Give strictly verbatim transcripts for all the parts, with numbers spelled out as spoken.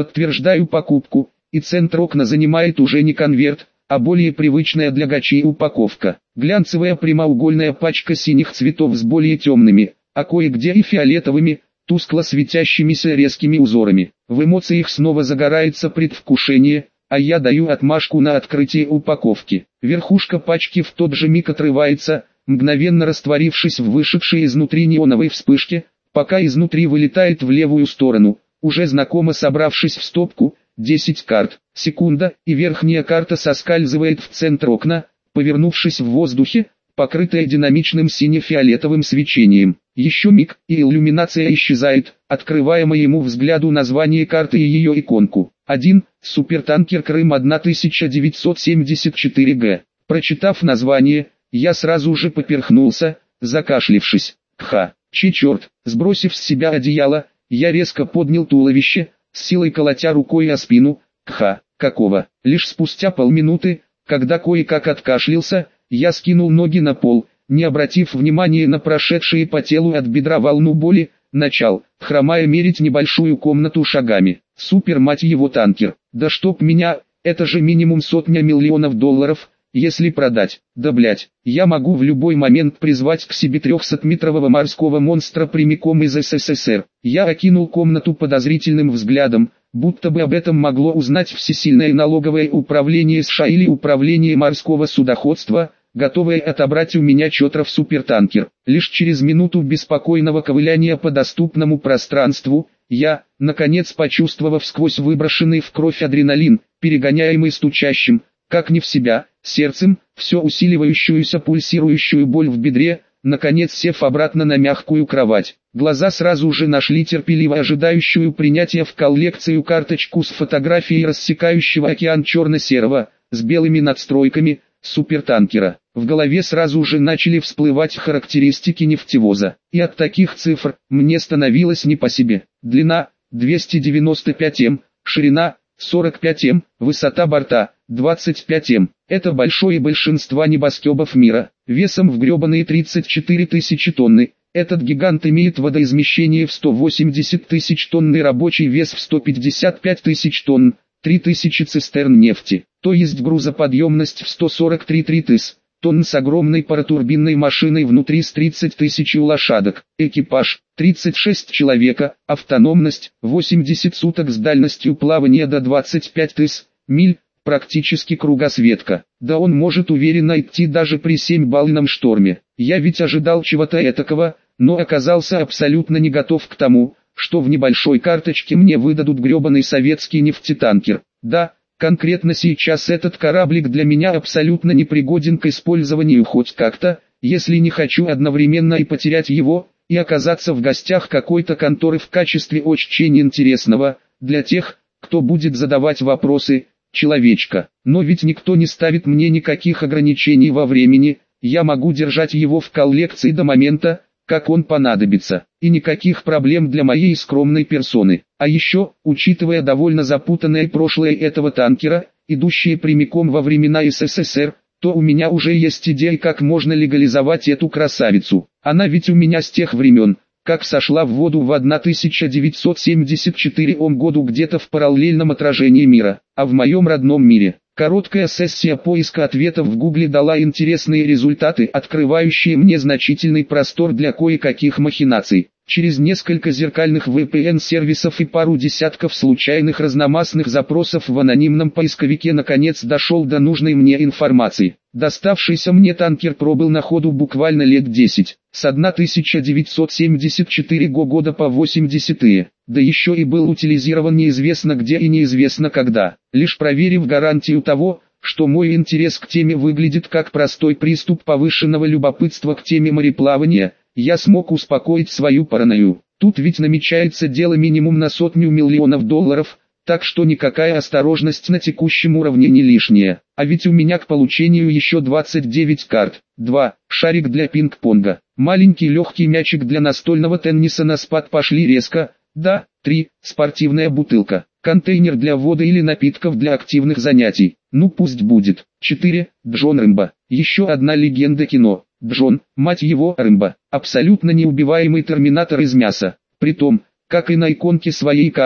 Подтверждаю покупку, и центр окна занимает уже не конверт, а более привычная для гачей упаковка. Глянцевая прямоугольная пачка синих цветов с более темными, а кое-где и фиолетовыми, тускло светящимися резкими узорами. В эмоциях снова загорается предвкушение, а я даю отмашку на открытие упаковки. Верхушка пачки в тот же миг отрывается, мгновенно растворившись в вышедшей изнутри неоновой вспышке, пока изнутри вылетает в левую сторону, уже знакомо собравшись в стопку, десять карт. Секунда, и верхняя карта соскальзывает в центр окна, повернувшись в воздухе, покрытая динамичным сине-фиолетовым свечением. Еще миг, и иллюминация исчезает, открывая моему взгляду название карты и ее иконку. один. Супертанкер Крым тысяча девятьсот семьдесят четыре гэ. Прочитав название, я сразу же поперхнулся, закашлившись. Кха, че черт, сбросив с себя одеяло, я резко поднял туловище, с силой колотя рукой о спину. Кха, какого? Лишь спустя полминуты, когда кое-как откашлялся, я скинул ноги на пол, не обратив внимания на прошедшие по телу от бедра волну боли, начал, хромая, мерить небольшую комнату шагами. Супер, мать его, танкер, да чтоб меня, это же минимум сотня миллионов долларов, если продать. Да блять, я могу в любой момент призвать к себе трехсотметрового морского монстра прямиком из эс эс эс эр. Я окинул комнату подозрительным взглядом, будто бы об этом могло узнать всесильное налоговое управление США или управление морского судоходства, готовое отобрать у меня чётров супертанкер. Лишь через минуту беспокойного ковыляния по доступному пространству, я, наконец почувствовав сквозь выброшенный в кровь адреналин, перегоняемый стучащим, как не в себя, сердцем, все усиливающуюся пульсирующую боль в бедре, наконец сев обратно на мягкую кровать. Глаза сразу же нашли терпеливо ожидающую принятия в коллекцию карточку с фотографией рассекающего океан черно-серого, с белыми надстройками, супертанкера. В голове сразу же начали всплывать характеристики нефтевоза. И от таких цифр, мне становилось не по себе. Длина – двести девяносто пять метров, ширина – сорок пять метров, высота борта – двадцать пять метров. Это большое большинство небоскребов мира, весом в гребаные тридцать четыре тысячи тонны. Этот гигант имеет водоизмещение в сто восемьдесят тысяч тонн и рабочий вес в сто пятьдесят пять тысяч тонн, три тысячи цистерн нефти, то есть грузоподъемность в сто сорок три тысячи тонн с огромной паротурбинной машиной внутри с тридцать тысяч лошадок, экипаж тридцать шесть человека, автономность восемьдесят суток с дальностью плавания до двадцати пяти тысяч миль, практически кругосветка. Да он может уверенно идти даже при семибалльном шторме. Я ведь ожидал чего-то этакого, но оказался абсолютно не готов к тому, что в небольшой карточке мне выдадут гребаный советский нефтетанкер. Да, конкретно сейчас этот кораблик для меня абсолютно непригоден к использованию хоть как-то, если не хочу одновременно и потерять его, и оказаться в гостях какой-то конторы в качестве очень интересного, для тех, кто будет задавать вопросы, человечка. Но ведь никто не ставит мне никаких ограничений во времени, я могу держать его в коллекции до момента, как он понадобится, и никаких проблем для моей скромной персоны. А еще, учитывая довольно запутанное прошлое этого танкера, идущее прямиком во времена эс эс эс эр, то у меня уже есть идея, как можно легализовать эту красавицу. Она ведь у меня с тех времен, как сошла в воду в тысяча девятьсот семьдесят четвёртом году где-то в параллельном отражении мира, а в моем родном мире. Короткая сессия поиска ответов в Гугле дала интересные результаты, открывающие мне значительный простор для кое-каких махинаций. Через несколько зеркальных ви пи эн-сервисов и пару десятков случайных разномастных запросов в анонимном поисковике наконец дошел до нужной мне информации. Доставшийся мне танкер пробыл на ходу буквально лет десять, с тысяча девятьсот семьдесят четвёртого года по восьмидесятые, да еще и был утилизирован неизвестно где и неизвестно когда. Лишь проверив гарантию того, что мой интерес к теме выглядит как простой приступ повышенного любопытства к теме мореплавания, я смог успокоить свою паранойю. Тут ведь намечается дело минимум на сотню миллионов долларов, так что никакая осторожность на текущем уровне не лишняя. А ведь у меня к получению еще двадцать девять карт. два. Шарик для пинг-понга. Маленький легкий мячик для настольного тенниса на спад пошли резко. Да. три. Спортивная бутылка. Контейнер для воды или напитков для активных занятий. Ну пусть будет. четыре. Джон Рэмбо. Еще одна легенда кино. Джон, мать его, Рэмбо. Абсолютно неубиваемый терминатор из мяса. Притом, как и на иконке своей карты,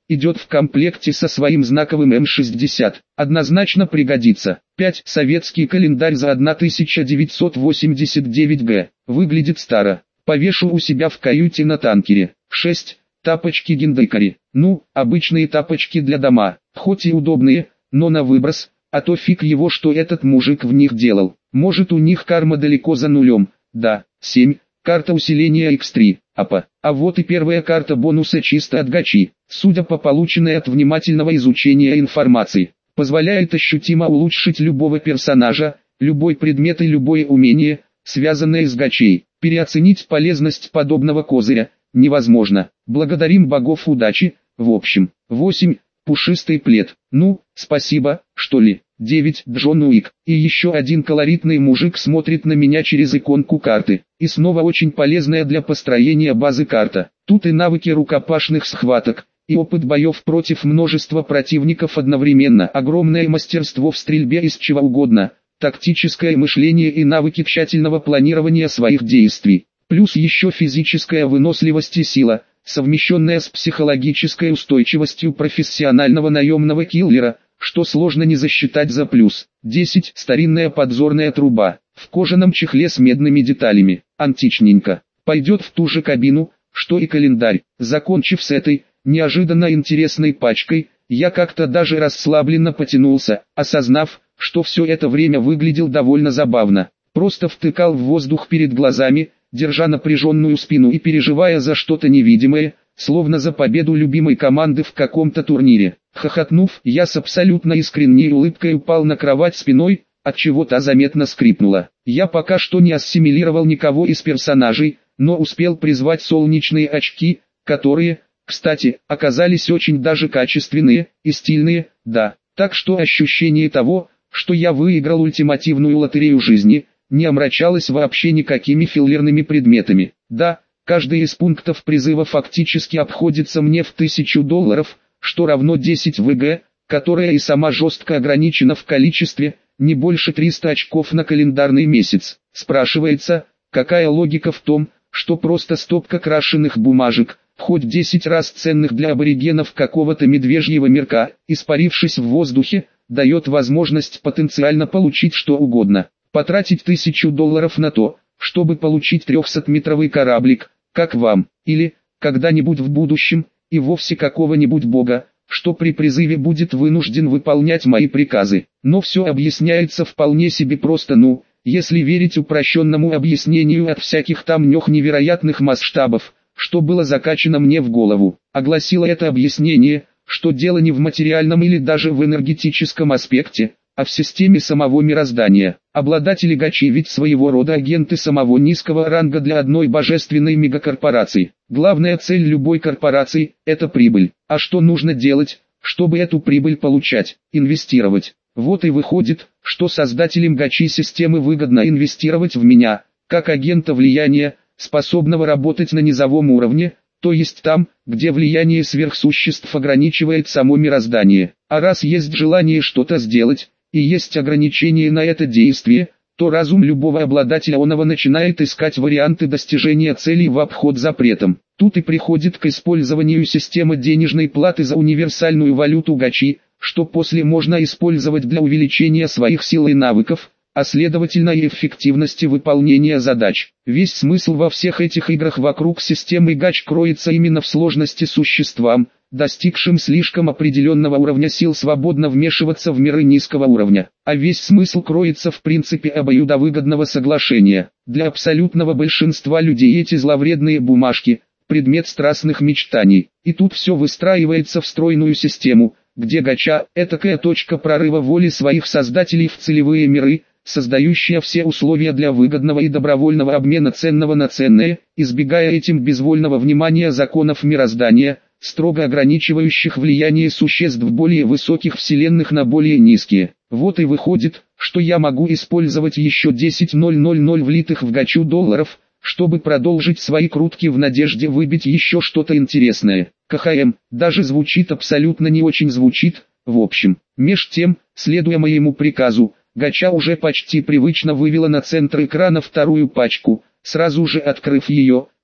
идет в комплекте со своим знаковым эм шестьдесят. Однозначно пригодится. пять. Советский календарь за тысяча девятьсот восемьдесят девять год. Выглядит старо. Повешу у себя в каюте на танкере. шесть. Тапочки Гиндайкари. Ну, обычные тапочки для дома. Хоть и удобные, но на выброс, а то фиг его, что этот мужик в них делал. Может, у них карма далеко за нулем. Да. семь. Карта усиления икс три. Апа. А вот и первая карта бонуса чисто от гачи. Судя по полученной от внимательного изучения информации, позволяет ощутимо улучшить любого персонажа, любой предмет и любое умение, связанное с гачей. Переоценить полезность подобного козыря невозможно. Благодарим богов удачи. В общем. восемь. Пушистый плед. Ну, спасибо, что ли. девять. Джон Уик. И еще один колоритный мужик смотрит на меня через иконку карты. И снова очень полезная для построения базы карта. Тут и навыки рукопашных схваток, и опыт боев против множества противников одновременно. Огромное мастерство в стрельбе из чего угодно. Тактическое мышление и навыки тщательного планирования своих действий. Плюс еще физическая выносливость и сила, совмещенная с психологической устойчивостью профессионального наемного киллера, что сложно не засчитать за плюс. десять. Старинная подзорная труба, в кожаном чехле с медными деталями, античненько. Пойдет в ту же кабину, что и календарь. Закончив с этой, неожиданно интересной пачкой, я как-то даже расслабленно потянулся, осознав, что все это время выглядел довольно забавно. Просто втыкал в воздух перед глазами, держа напряженную спину и переживая за что-то невидимое, словно за победу любимой команды в каком-то турнире. Хохотнув, я с абсолютно искренней улыбкой упал на кровать спиной, отчего та заметно скрипнула. Я пока что не ассимилировал никого из персонажей, но успел призвать солнечные очки, которые, кстати, оказались очень даже качественные и стильные, да. Так что ощущение того, что я выиграл ультимативную лотерею жизни, не омрачалось вообще никакими филлерными предметами. Да, каждый из пунктов призыва фактически обходится мне в тысячу долларов, что равно десять вэ гэ, которая и сама жестко ограничена в количестве, не больше триста очков на календарный месяц. Спрашивается, какая логика в том, что просто стопка крашеных бумажек, хоть десять раз ценных для аборигенов какого-то медвежьего мирка, испарившись в воздухе, дает возможность потенциально получить что угодно. Потратить тысячу долларов на то, чтобы получить трехсотметровый кораблик, как вам, или, когда-нибудь в будущем, и вовсе какого-нибудь бога, что при призыве будет вынужден выполнять мои приказы. Но все объясняется вполне себе просто, ну, если верить упрощенному объяснению от всяких там нёх невероятных масштабов, что было закачано мне в голову. Огласило это объяснение, что дело не в материальном или даже в энергетическом аспекте, а в системе самого мироздания. Обладатели гачи ведь своего рода агенты самого низкого ранга для одной божественной мегакорпорации. Главная цель любой корпорации – это прибыль. А что нужно делать, чтобы эту прибыль получать? Инвестировать. Вот и выходит, что создателям гачи системы выгодно инвестировать в меня, как агента влияния, способного работать на низовом уровне, то есть там, где влияние сверхсуществ ограничивает само мироздание. А раз есть желание что-то сделать, и есть ограничения на это действие, то разум любого обладателя оного начинает искать варианты достижения целей в обход запретам. Тут и приходит к использованию системы денежной платы за универсальную валюту гачи, что после можно использовать для увеличения своих сил и навыков, а следовательно и эффективности выполнения задач. Весь смысл во всех этих играх вокруг системы гач кроется именно в сложности существам, достигшим слишком определенного уровня сил свободно вмешиваться в миры низкого уровня. А весь смысл кроется в принципе обоюдовыгодного соглашения. Для абсолютного большинства людей эти зловредные бумажки – предмет страстных мечтаний. И тут все выстраивается в стройную систему, где гача – этакая точка прорыва воли своих создателей в целевые миры, создающая все условия для выгодного и добровольного обмена ценного на ценное, избегая этим безвольного внимания законов мироздания, строго ограничивающих влияние существ более высоких вселенных на более низкие. Вот и выходит, что я могу использовать еще десять тысяч влитых в гачу долларов, чтобы продолжить свои крутки в надежде выбить еще что-то интересное. ка ха эм даже звучит абсолютно не очень звучит, в общем. Меж тем, следуя моему приказу, гача уже почти привычно вывела на центр экрана вторую пачку, сразу же открыв ее,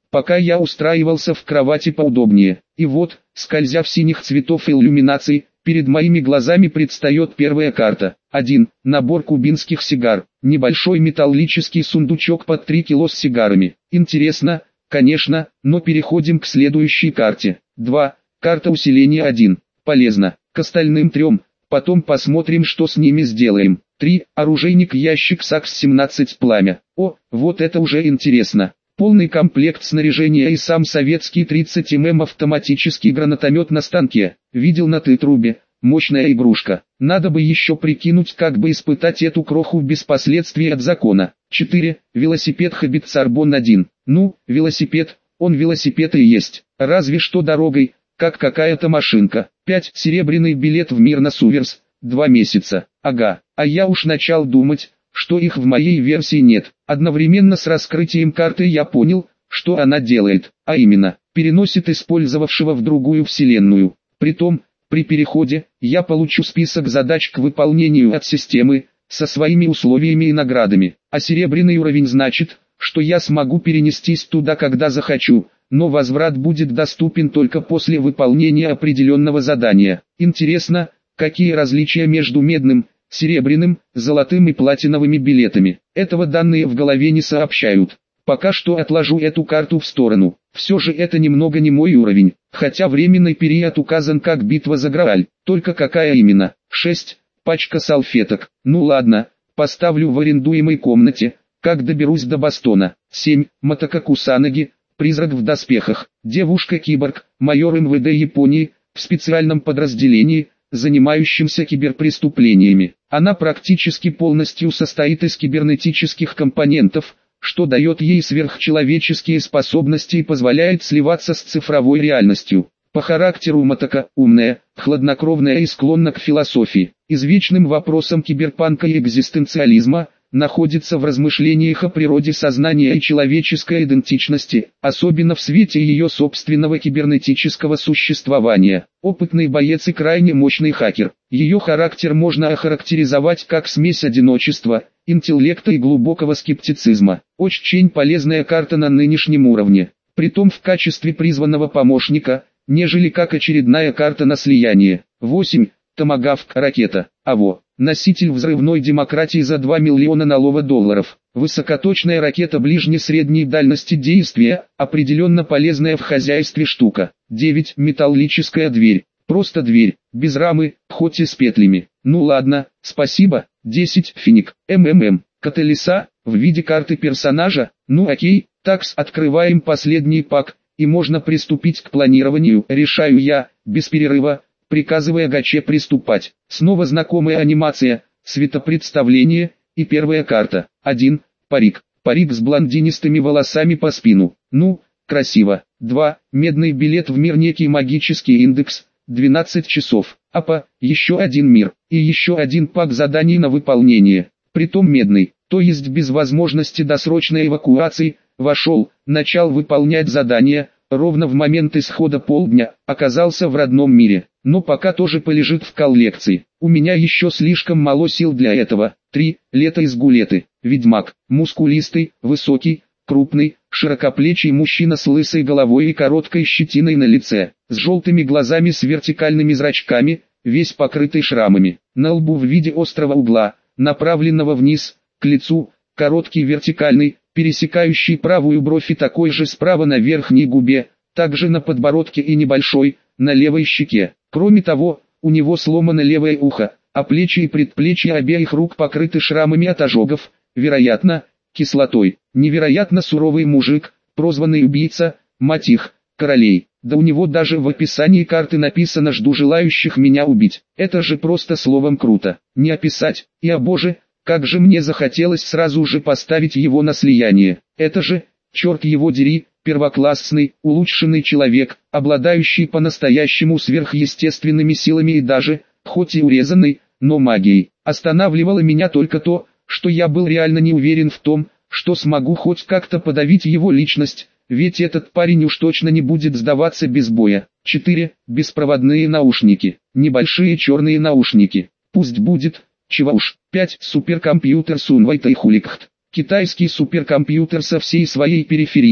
пока я устраивался в кровати поудобнее. И вот, скользя в синих цветов иллюминаций, перед моими глазами предстает первая карта. один. Набор кубинских сигар. Небольшой металлический сундучок под три кило с сигарами. Интересно, конечно, но переходим к следующей карте. два. Карта усиления один. Полезно. К остальным трем. Потом посмотрим, что с ними сделаем. три. Оружейник ящик САКС семнадцать пламя. О, вот это уже интересно. Полный комплект снаряжения и сам советский тридцать миллиметров автоматический гранатомет на станке. Видел на Т-трубе. Мощная игрушка. Надо бы еще прикинуть, как бы испытать эту кроху без последствий от закона. четыре. Велосипед Хоббит Сарбон один. Ну, велосипед, он велосипед и есть. Разве что дорогой, как какая-то машинка. пять. Серебряный билет в мир на Суверс. Два месяца. Ага, а я уж начал думать, что их в моей версии нет. Одновременно с раскрытием карты я понял, что она делает, а именно, переносит использовавшего в другую вселенную. Притом, при переходе, я получу список задач к выполнению от системы, со своими условиями и наградами. А серебряный уровень значит, что я смогу перенестись туда, когда захочу, но возврат будет доступен только после выполнения определенного задания. Интересно, какие различия между медным, серебряным, золотым и платиновыми билетами. Этого данные в голове не сообщают. Пока что отложу эту карту в сторону. Все же это немного не мой уровень, хотя временный период указан как битва за Грааль. Только какая именно? шесть. Пачка салфеток. Ну ладно, поставлю в арендуемой комнате, как доберусь до Бостона. семь. Мотока Кусанаги, призрак в доспехах. Девушка-киборг, майор эм вэ дэ Японии, в специальном подразделении, занимающимся киберпреступлениями. Она практически полностью состоит из кибернетических компонентов, что дает ей сверхчеловеческие способности и позволяет сливаться с цифровой реальностью. По характеру Мотока умная, хладнокровная и склонна к философии. Извечным вопросом киберпанка и экзистенциализма находится в размышлениях о природе сознания и человеческой идентичности, особенно в свете ее собственного кибернетического существования. Опытный боец и крайне мощный хакер. Ее характер можно охарактеризовать как смесь одиночества, интеллекта и глубокого скептицизма. Очень полезная карта на нынешнем уровне, притом в качестве призванного помощника, нежели как очередная карта на слияние. восемь. Томагавк ракета. АВО. Носитель взрывной демократии за два миллиона налога долларов. Высокоточная ракета ближне-средней дальности действия, определенно полезная в хозяйстве штука. девять. Металлическая дверь. Просто дверь, без рамы, хоть и с петлями. Ну ладно, спасибо. десять. Финик. МММ. Каталиса, в виде карты персонажа. Ну окей, такс, открываем последний пак, и можно приступить к планированию. Решаю я, без перерыва, приказывая Гаче приступать. Снова знакомая анимация, светопредставление, и первая карта. один. Парик. Парик с блондинистыми волосами по спину. Ну, красиво. два. Медный билет в мир, некий магический индекс, двенадцать часов. Апа, еще один мир, и еще один пак заданий на выполнение. Притом медный, то есть без возможности досрочной эвакуации. Вошел, начал выполнять задание, ровно в момент исхода полдня, оказался в родном мире, но пока тоже полежит в коллекции. У меня еще слишком мало сил для этого. три. Лето из Гулеты. Ведьмак, мускулистый, высокий, крупный, широкоплечий мужчина с лысой головой и короткой щетиной на лице, с желтыми глазами с вертикальными зрачками, весь покрытый шрамами. На лбу в виде острого угла, направленного вниз, к лицу, короткий вертикальный, пересекающий правую бровь и такой же справа на верхней губе, также на подбородке и небольшой, на левой щеке. Кроме того, у него сломано левое ухо, а плечи и предплечья обеих рук покрыты шрамами от ожогов, вероятно, кислотой. Невероятно суровый мужик, прозванный убийца, мать их, королей. Да у него даже в описании карты написано «Жду желающих меня убить». Это же просто словом круто. Не описать. И о боже, как же мне захотелось сразу же поставить его на слияние. Это же, черт его дери, первоклассный, улучшенный человек, обладающий по-настоящему сверхъестественными силами и даже, хоть и урезанной, но магией. Останавливало меня только то, что я был реально не уверен в том, что смогу хоть как-то подавить его личность, ведь этот парень уж точно не будет сдаваться без боя. четыре. Беспроводные наушники. Небольшие черные наушники. Пусть будет, чего уж. пять. Суперкомпьютер Sunway Тайхуликхт. Китайский суперкомпьютер со всей своей периферией.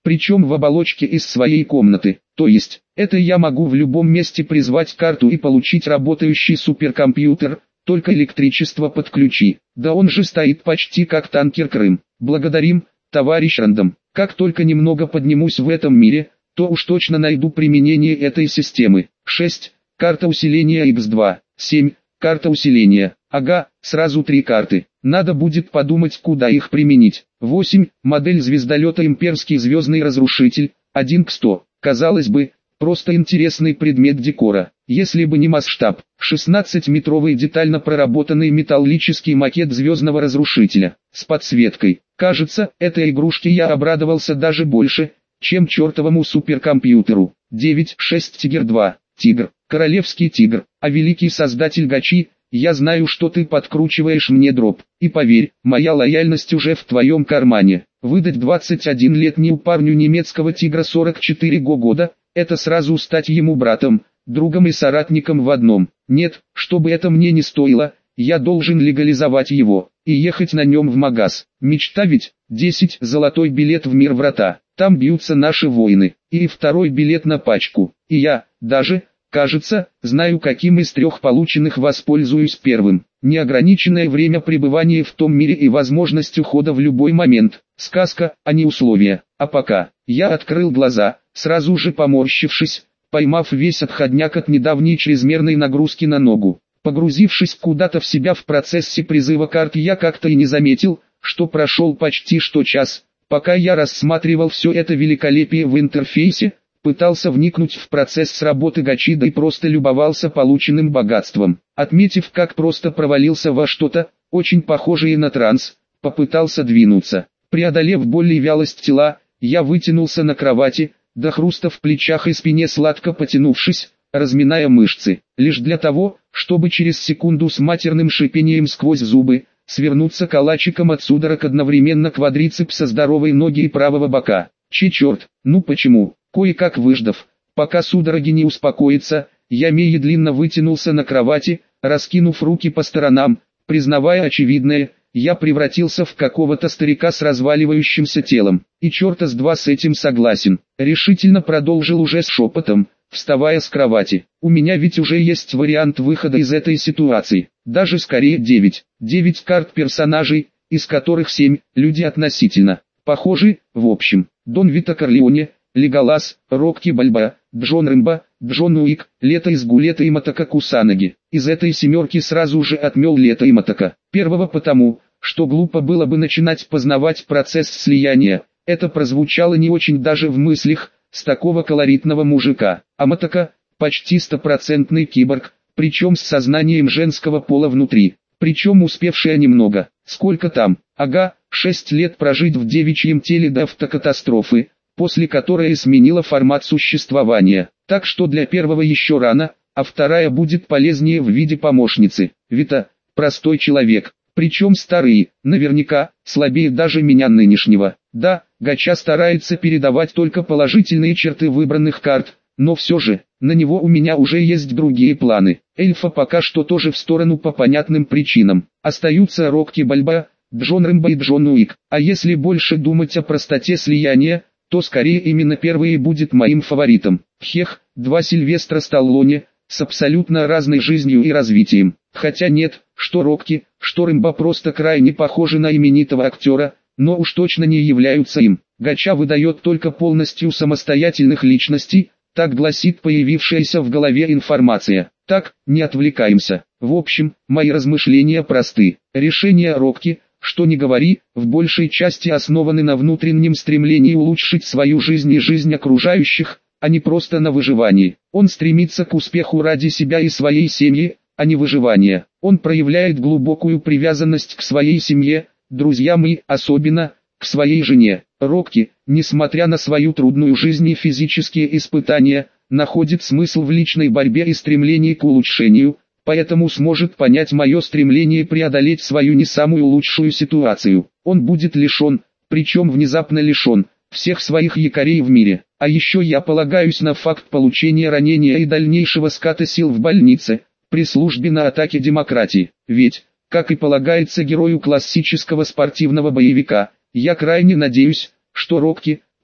причем в оболочке из своей комнаты. То есть, это я могу в любом месте призвать карту и получить работающий суперкомпьютер, только электричество подключи. Да он же стоит почти как танкер Крым. Благодарим, товарищ Рандом. Как только немного поднимусь в этом мире, то уж точно найду применение этой системы. шесть. Карта усиления икс два. семь. Карта усиления. Ага, сразу три карты. Надо будет подумать, куда их применить. восемь. Модель звездолета «Имперский звездный разрушитель», один к сто. Казалось бы, просто интересный предмет декора, если бы не масштаб. шестнадцатиметровый детально проработанный металлический макет звездного разрушителя, с подсветкой. Кажется, этой игрушке я обрадовался даже больше, чем чертовому суперкомпьютеру. девять. шесть. Тигр два. Тигр, королевский тигр, а великий создатель гачи, я знаю, что ты подкручиваешь мне дроп. И поверь, моя лояльность уже в твоем кармане. Выдать двадцатиоднолетнему парню немецкого тигра сорок четыре года, это сразу стать ему братом, другом и соратником в одном. Нет, чтобы это мне не стоило, я должен легализовать его, и ехать на нем в магаз. Мечта ведь? десять. Золотой билет в мир врата. Там бьются наши воины. И второй билет на пачку. И я, даже, кажется, знаю, каким из трех полученных воспользуюсь первым. Неограниченное время пребывания в том мире и возможность ухода в любой момент. Сказка, а не условия. А пока, я открыл глаза, сразу же поморщившись, поймав весь отходняк от недавней чрезмерной нагрузки на ногу. Погрузившись куда-то в себя в процессе призыва карт, я как-то и не заметил, что прошел почти что час, пока я рассматривал все это великолепие в интерфейсе, пытался вникнуть в процесс работы гачи, да и просто любовался полученным богатством. Отметив, как просто провалился во что-то, очень похожее на транс, попытался двинуться. Преодолев боль и вялость тела, я вытянулся на кровати, до хруста в плечах и спине сладко потянувшись, разминая мышцы, лишь для того, чтобы через секунду с матерным шипением сквозь зубы, свернуться калачиком от судорог одновременно квадрицепса здоровой ноги и правого бока. Че черт, ну почему? Кое-как выждав, пока судороги не успокоятся, я медленно вытянулся на кровати, раскинув руки по сторонам, признавая очевидное, я превратился в какого-то старика с разваливающимся телом. И черта с два с этим согласен. Решительно продолжил уже с шепотом, вставая с кровати. У меня ведь уже есть вариант выхода из этой ситуации. Даже скорее девять. Девять карт персонажей, из которых семь люди относительно похожи. В общем, Дон Вито Корлеоне, Леголас, Рокки Бальбоа, Джон Рэмбо, Джон Уик, Лето из Гулета и Мотока Кусанаги. Из этой семерки сразу же отмел Лето и Мотока. Первого потому, что глупо было бы начинать познавать процесс слияния. Это прозвучало не очень даже в мыслях, с такого колоритного мужика. А Мотока – почти стопроцентный киборг, причем с сознанием женского пола внутри. Причем успевшая немного. Сколько там? Ага, шесть лет прожить в девичьем теле до автокатастрофы, после которой сменила формат существования. Так что для первого еще рано, а вторая будет полезнее в виде помощницы. Вита – простой человек, причем старый, наверняка, слабее даже меня нынешнего. Да, гача старается передавать только положительные черты выбранных карт, но все же, на него у меня уже есть другие планы. Эльфа пока что тоже в сторону по понятным причинам. Остаются Рокки Бальбоа, Джон Рэмбо и Джон Уик. А если больше думать о простоте слияния, то скорее именно первый и будет моим фаворитом. Хех, два Сильвестра Сталлоне, с абсолютно разной жизнью и развитием. Хотя нет, что Рокки, что Рэмбо просто крайне похожи на именитого актера, но уж точно не являются им. Гача выдает только полностью самостоятельных личностей, так гласит появившаяся в голове информация. Так, не отвлекаемся. В общем, мои размышления просты. Решение Рокки, что ни говори, в большей части основаны на внутреннем стремлении улучшить свою жизнь и жизнь окружающих, а не просто на выживании. Он стремится к успеху ради себя и своей семьи, а не выживания. Он проявляет глубокую привязанность к своей семье, друзьям и, особенно, к своей жене. Рокки, несмотря на свою трудную жизнь и физические испытания, находит смысл в личной борьбе и стремлении к улучшению, поэтому сможет понять мое стремление преодолеть свою не самую лучшую ситуацию. Он будет лишен, причем внезапно лишен, всех своих якорей в мире. А еще я полагаюсь на факт получения ранения и дальнейшего ската сил в больнице, при службе на атаке демократии. Ведь, как и полагается герою классического спортивного боевика, я крайне надеюсь, что Рокки,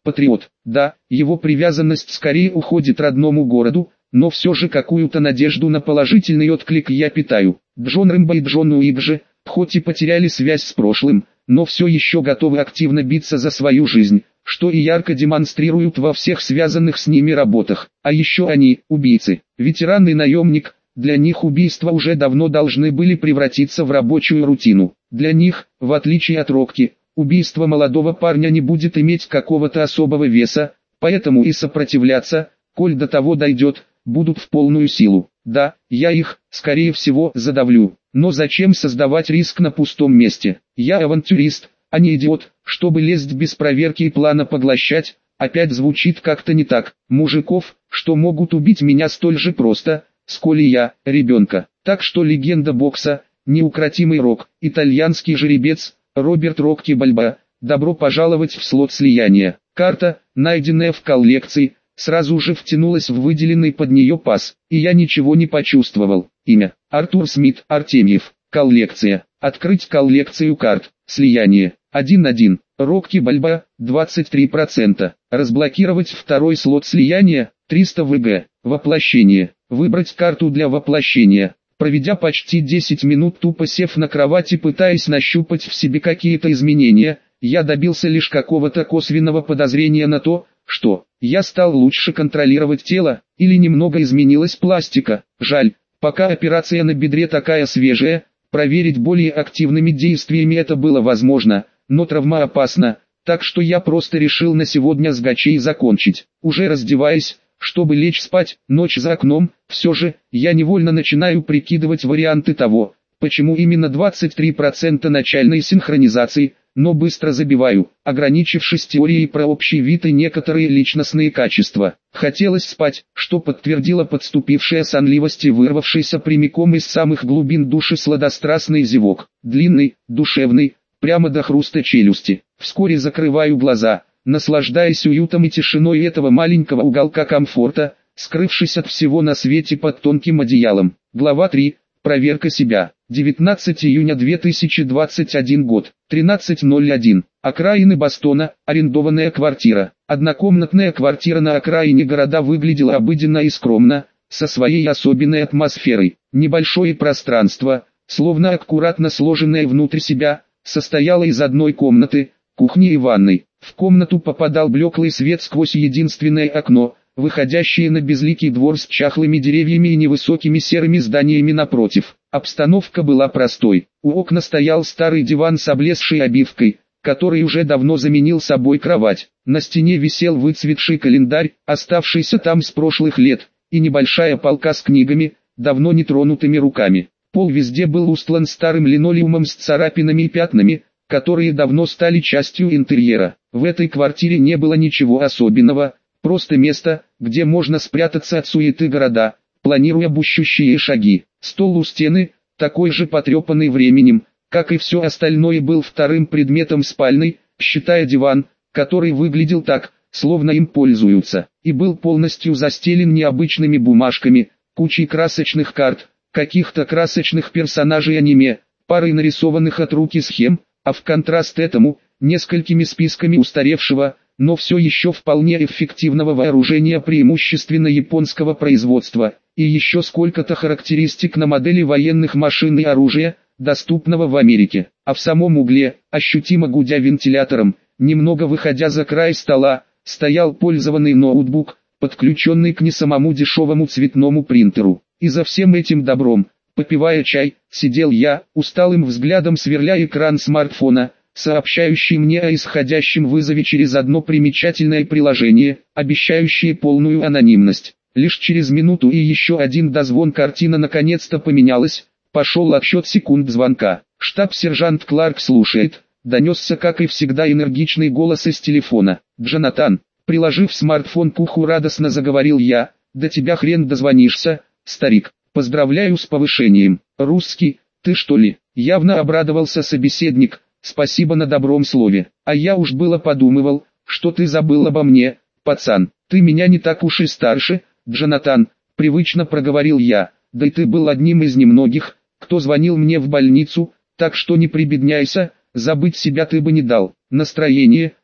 Патриот, да, его привязанность скорее уходит родному городу, но все же какую-то надежду на положительный отклик я питаю. Джон Рэмбо и Джон Уик же, хоть и потеряли связь с прошлым, но все еще готовы активно биться за свою жизнь, что и ярко демонстрируют во всех связанных с ними работах. А еще они, убийцы, ветеран и наемник, для них убийства уже давно должны были превратиться в рабочую рутину. Для них, в отличие от Рокки, убийство молодого парня не будет иметь какого-то особого веса, поэтому и сопротивляться, коль до того дойдет, будут в полную силу. Да, я их, скорее всего, задавлю, но зачем создавать риск на пустом месте? Я авантюрист, а не идиот, чтобы лезть без проверки и плана поглощать. Опять звучит как-то не так. Мужиков, что могут убить меня столь же просто, сколь и я, ребенка. Так что легенда бокса, неукротимый Рок, итальянский жеребец, Роберт Рокки Бальбоа, добро пожаловать в слот слияния. Карта, найденная в коллекции, сразу же втянулась в выделенный под нее паз, и я ничего не почувствовал. Имя: Артур Смит Артемьев. Коллекция: открыть коллекцию карт, слияние, один один, Рокки Бальбоа, двадцать три процента, разблокировать второй слот слияния, триста вэ гэ, воплощение, выбрать карту для воплощения. Проведя почти десять минут тупо сев на кровати, пытаясь нащупать в себе какие-то изменения, я добился лишь какого-то косвенного подозрения на то, что я стал лучше контролировать тело, или немного изменилась пластика. Жаль, пока операция на бедре такая свежая, проверить более активными действиями это было возможно, но травма опасна, так что я просто решил на сегодня с гачей закончить. Уже раздеваясь, чтобы лечь спать, ночь за окном, все же, я невольно начинаю прикидывать варианты того, почему именно двадцать три процента начальной синхронизации, но быстро забиваю, ограничившись теорией про общий вид и некоторые личностные качества. Хотелось спать, что подтвердила подступившая сонливость и вырвавшийся прямиком из самых глубин души сладострастный зевок, длинный, душевный, прямо до хруста челюсти. Вскоре закрываю глаза, наслаждаясь уютом и тишиной этого маленького уголка комфорта, скрывшись от всего на свете под тонким одеялом. Глава три. Проверка себя. девятнадцатого июня две тысячи двадцать первого год. тринадцать ноль один. Окраины Бостона. Арендованная квартира. Однокомнатная квартира на окраине города выглядела обыденно и скромно, со своей особенной атмосферой. Небольшое пространство, словно аккуратно сложенное внутрь себя, состояло из одной комнаты, кухни и ванной. В комнату попадал блеклый свет сквозь единственное окно, выходящее на безликий двор с чахлыми деревьями и невысокими серыми зданиями напротив. Обстановка была простой. У окна стоял старый диван с облезшей обивкой, который уже давно заменил собой кровать. На стене висел выцветший календарь, оставшийся там с прошлых лет, и небольшая полка с книгами, давно нетронутыми руками. Пол везде был устлан старым линолеумом с царапинами и пятнами, которые давно стали частью интерьера. В этой квартире не было ничего особенного, просто место, где можно спрятаться от суеты города, планируя будущие шаги. Стол у стены, такой же потрепанный временем, как и все остальное, был вторым предметом спальной, считая диван, который выглядел так, словно им пользуются, и был полностью застелен необычными бумажками, кучей красочных карт, каких-то красочных персонажей аниме, парой нарисованных от руки схем, а в контраст этому, несколькими списками устаревшего, но все еще вполне эффективного вооружения преимущественно японского производства, и еще сколько-то характеристик на модели военных машин и оружия, доступного в Америке. А в самом угле, ощутимо гудя вентилятором, немного выходя за край стола, стоял пользованный ноутбук, подключенный к не самому дешевому цветному принтеру. И за всем этим добром, попивая чай, сидел я, усталым взглядом сверля экран смартфона, сообщающий мне о исходящем вызове через одно примечательное приложение, обещающее полную анонимность. Лишь через минуту и еще один дозвон картина наконец-то поменялась, пошел отсчет секунд звонка. Штаб-сержант Кларк слушает, донесся как и всегда энергичный голос из телефона. «Джонатан», приложив смартфон к уху, радостно заговорил я, «до тебя хрен дозвонишься, старик, поздравляю с повышением». «Русский, ты что ли?» Явно обрадовался собеседник. «Спасибо на добром слове, а я уж было подумывал, что ты забыл обо мне, пацан. Ты меня не так уж и старше, Джонатан», привычно проговорил я, «да и ты был одним из немногих, кто звонил мне в больницу, так что не прибедняйся, забыть себя ты бы не дал». Настроение,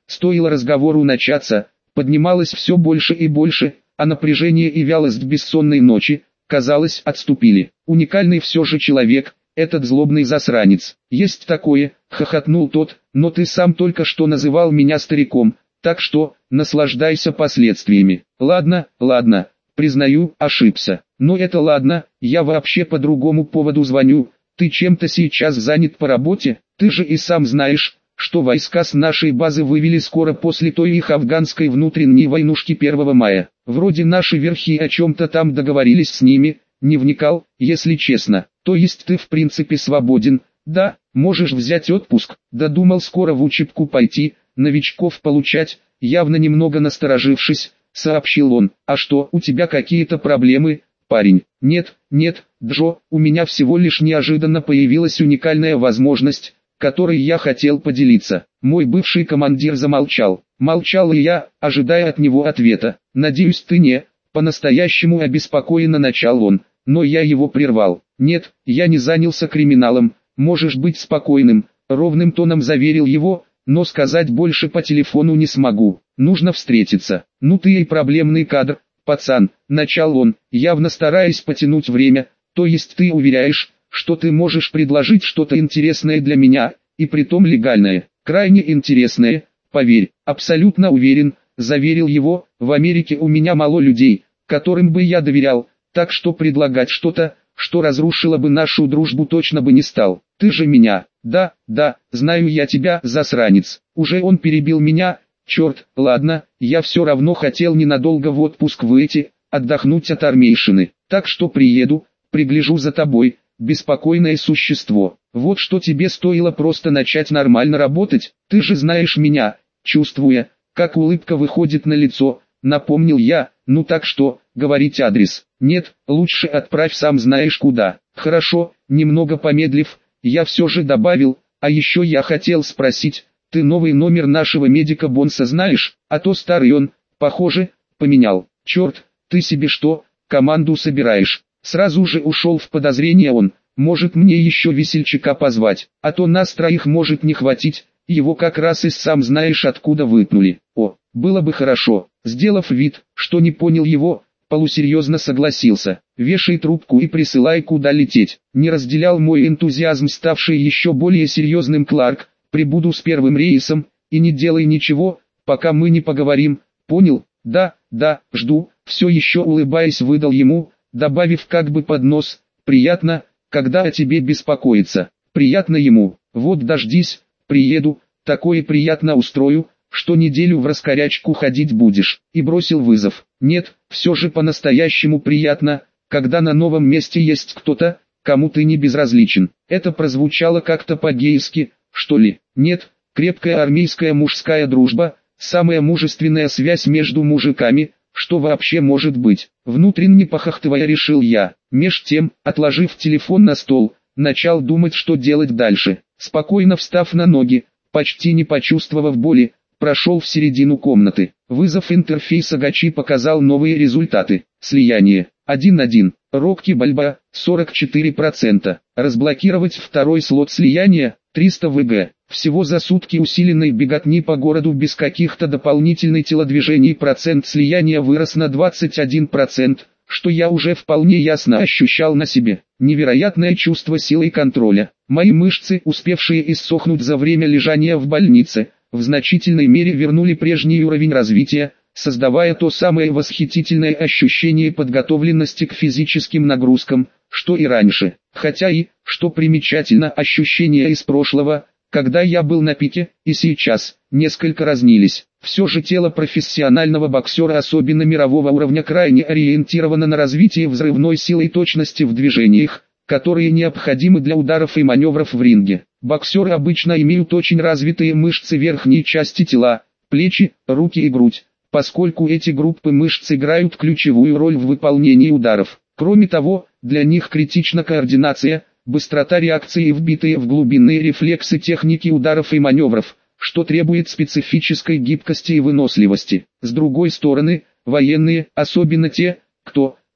Стоило разговору начаться, поднималось все больше и больше, а напряжение и вялость бессонной ночи, казалось, отступили. Уникальный все же человек, этот злобный засранец. Есть такое, хохотнул тот, но ты сам только что называл меня стариком, так что, наслаждайся последствиями. Ладно, ладно, признаю, ошибся. Но это ладно, я вообще по другому поводу звоню. Ты чем-то сейчас занят по работе? Ты же и сам знаешь, что войска с нашей базы вывели скоро после той их афганской внутренней войнушки первого мая. Вроде наши верхи о чем-то там договорились с ними, не вникал, если честно. То есть ты в принципе свободен, да, можешь взять отпуск, додумал скоро в учебку пойти, новичков получать, явно немного насторожившись, сообщил он. А что, у тебя какие-то проблемы, парень? Нет, нет, Джо, у меня всего лишь неожиданно появилась уникальная возможность, которой я хотел поделиться. Мой бывший командир замолчал. Молчал и я, ожидая от него ответа. Надеюсь, ты не, по-настоящему обеспокоенно начал он, но я его прервал. Нет, я не занялся криминалом, можешь быть спокойным, ровным тоном заверил его, но сказать больше по телефону не смогу. Нужно встретиться. Ну ты и проблемный кадр, пацан, начал он, явно стараясь потянуть время. То есть ты уверяешь, что ты можешь предложить что-то интересное для меня, и притом легальное, крайне интересное, поверь, абсолютно уверен, заверил его, в Америке у меня мало людей, которым бы я доверял, так что предлагать что-то, что разрушило бы нашу дружбу, точно бы не стал. Ты же меня, да, да, знаю я тебя, засранец. Уже он перебил меня, черт, ладно, я все равно хотел ненадолго в отпуск выйти, отдохнуть от армейшины, так что приеду, пригляжу за тобой, беспокойное существо. Вот что тебе стоило просто начать нормально работать, ты же знаешь меня. Чувствуя, как улыбка выходит на лицо, напомнил я. Ну так что, говорить адрес? Нет, лучше отправь сам знаешь куда. Хорошо, немного помедлив, я все же добавил, а еще я хотел спросить, ты новый номер нашего медика Бонса знаешь, а то старый он, похоже, поменял. Черт, ты себе что, команду собираешь? Сразу же ушел в подозрение он, может мне еще весельчака позвать, а то нас троих может не хватить, его как раз и сам знаешь откуда выпнули. О, было бы хорошо. Сделав вид, что не понял его, полусерьезно согласился. Вешай трубку и присылай куда лететь. Не разделял мой энтузиазм ставший еще более серьезным Кларк, прибуду с первым рейсом, и не делай ничего, пока мы не поговорим, понял? Да, да, жду, все еще улыбаясь выдал ему, добавив как бы под нос, приятно, когда о тебе беспокоится, приятно ему, вот дождись, приеду, такое приятно устрою, что неделю в раскорячку ходить будешь, и бросил вызов. Нет, все же по-настоящему приятно, когда на новом месте есть кто-то, кому ты не безразличен. Это прозвучало как-то по-гейски, что ли? Нет, крепкая армейская мужская дружба, самая мужественная связь между мужиками, что вообще может быть? Внутренне похохтывая решил я. Меж тем, отложив телефон на стол, начал думать, что делать дальше. Спокойно встав на ноги, почти не почувствовав боли, прошел в середину комнаты. Вызов интерфейса Гачи показал новые результаты. Слияние один один. Рокки Бальбоа сорок четыре процента. Разблокировать второй слот слияния триста ВГ. Всего за сутки усиленной беготни по городу без каких-то дополнительных телодвижений процент слияния вырос на двадцать один процент, что я уже вполне ясно ощущал на себе. Невероятное чувство силы и контроля. Мои мышцы, успевшие иссохнуть за время лежания в больнице, в значительной мере вернули прежний уровень развития, создавая то самое восхитительное ощущение подготовленности к физическим нагрузкам, что и раньше. Хотя и, что примечательно, ощущения из прошлого, когда я был на пике, и сейчас, несколько разнились. Все же тело профессионального боксера, особенно мирового уровня, крайне ориентировано на развитие взрывной силы и точности в движениях, которые необходимы для ударов и маневров в ринге. Боксеры обычно имеют очень развитые мышцы верхней части тела, плечи, руки и грудь, поскольку эти группы мышц играют ключевую роль в выполнении ударов. Кроме того, для них критична координация, быстрота реакции и вбитые в глубинные рефлексы техники ударов и маневров, что требует специфической гибкости и выносливости. С другой стороны, военные, особенно те, кто,